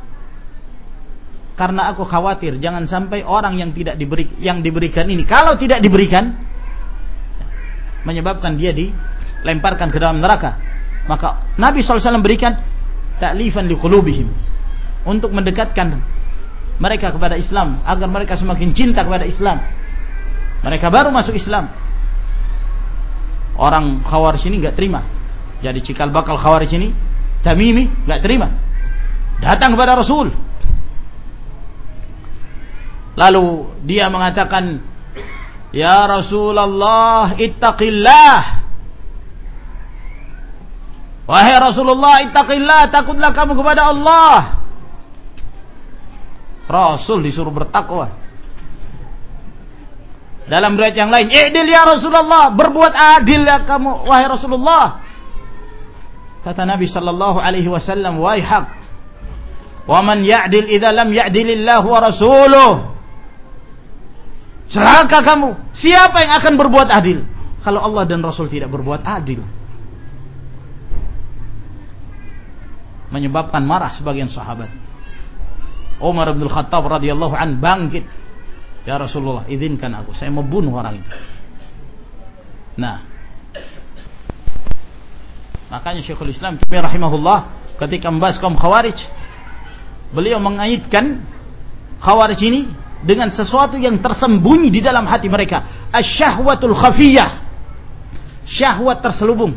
Karena aku khawatir jangan sampai orang yang tidak diberi, yang diberikan ini, kalau tidak diberikan, menyebabkan dia dilemparkan ke dalam neraka. Maka Nabi shallallahu alaihi wasallam berikan ta'lifan liqulubihim, untuk mendekatkan mereka kepada Islam, agar mereka semakin cinta kepada Islam. Mereka baru masuk Islam. Orang Khawarij ini enggak terima. Jadi cikal bakal Khawarij ini, Tamimi, enggak terima. Datang kepada Rasul. Lalu dia mengatakan, "Ya Rasulullah, ittaqillah." Wahai Rasulullah, ittaqillah, takutlah kamu kepada Allah. Rasul disuruh bertakwa. Dalam riwayat yang lain, "I'dil ya Rasulullah, berbuat adil ya kamu wahai Rasulullah." Kata Nabi sallallahu alaihi wasallam, "Waihak. Wa man ya'dil idza lam ya'dilillah wa rasuluh." Celaka kamu. Siapa yang akan berbuat adil kalau Allah dan Rasul tidak berbuat adil? Menyebabkan marah sebagian sahabat. Umar bin Khattab radhiyallahu an bangkit, "Ya Rasulullah, izinkan aku, saya mau bunuh orang itu." Nah, makanya Syekhul Islam Taimiyah rahimahullah ketika membahas kaum Khawarij, beliau mengaitkan Khawarij ini dengan sesuatu yang tersembunyi di dalam hati mereka, asyahwatul khafiyah, syahwat terselubung.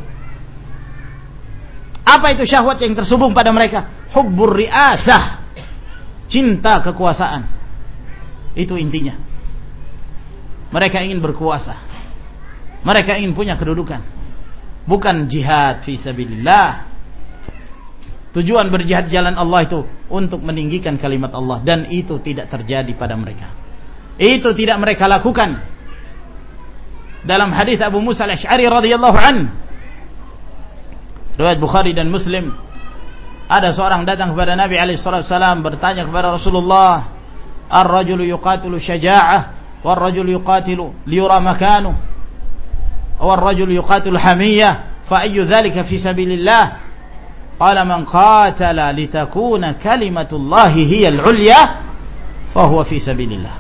Apa itu syahwat yang terselubung pada mereka? Hubbur riasah, cinta kekuasaan. Itu intinya. Mereka ingin berkuasa, mereka ingin punya kedudukan, bukan jihad fi sabilillah. Tujuan berjihad jalan Allah itu untuk meninggikan kalimat Allah, dan itu tidak terjadi pada mereka. Itu tidak mereka lakukan. Dalam hadis Abu Musa al-Asy'ari radhiyallahu an, riwayat Bukhari dan Muslim, ada seorang datang kepada Nabi alaihi salatu wasallam bertanya kepada Rasulullah, "Ar-rajulu yuqatilu syaja'ah, war-rajulu yuqatilu liyura makanu, war-rajulu yuqatilu hamiyah, fa ayyu dzalika fi sabilillah?" Qala man qatala litakuna kalimatullahi hiyal ulya fa huwa fi sabilillah.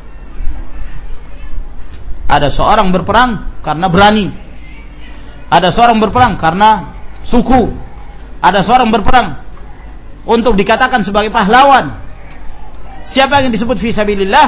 Ada seorang berperang karena berani. Ada seorang berperang karena suku. Ada seorang berperang untuk dikatakan sebagai pahlawan. Siapa yang disebut fi sabilillah?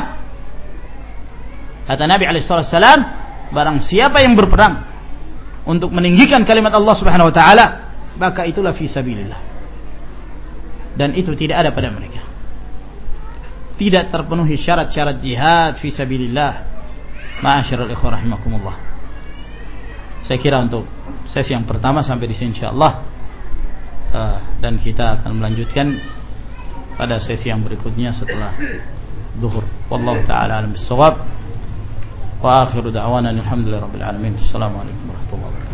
Kata Nabi alaihi wasallam, barang siapa yang berperang untuk meninggikan kalimat Allah Subhanahu wa taala, maka itulah fi sabilillah. Dan itu tidak ada pada mereka. Tidak terpenuhi syarat-syarat jihad fi sabilillah. Ma'asyiral ikhwah rahimakumullah. Saya kira untuk sesi yang pertama sampai di sini insyaallah, uh, dan kita akan melanjutkan pada sesi yang berikutnya setelah zuhur. Wallahu taala alam bissawab. Wa akhiru da'wana alhamdulillahirabbil alamin. Assalamualaikum warahmatullahi wabarakatuh.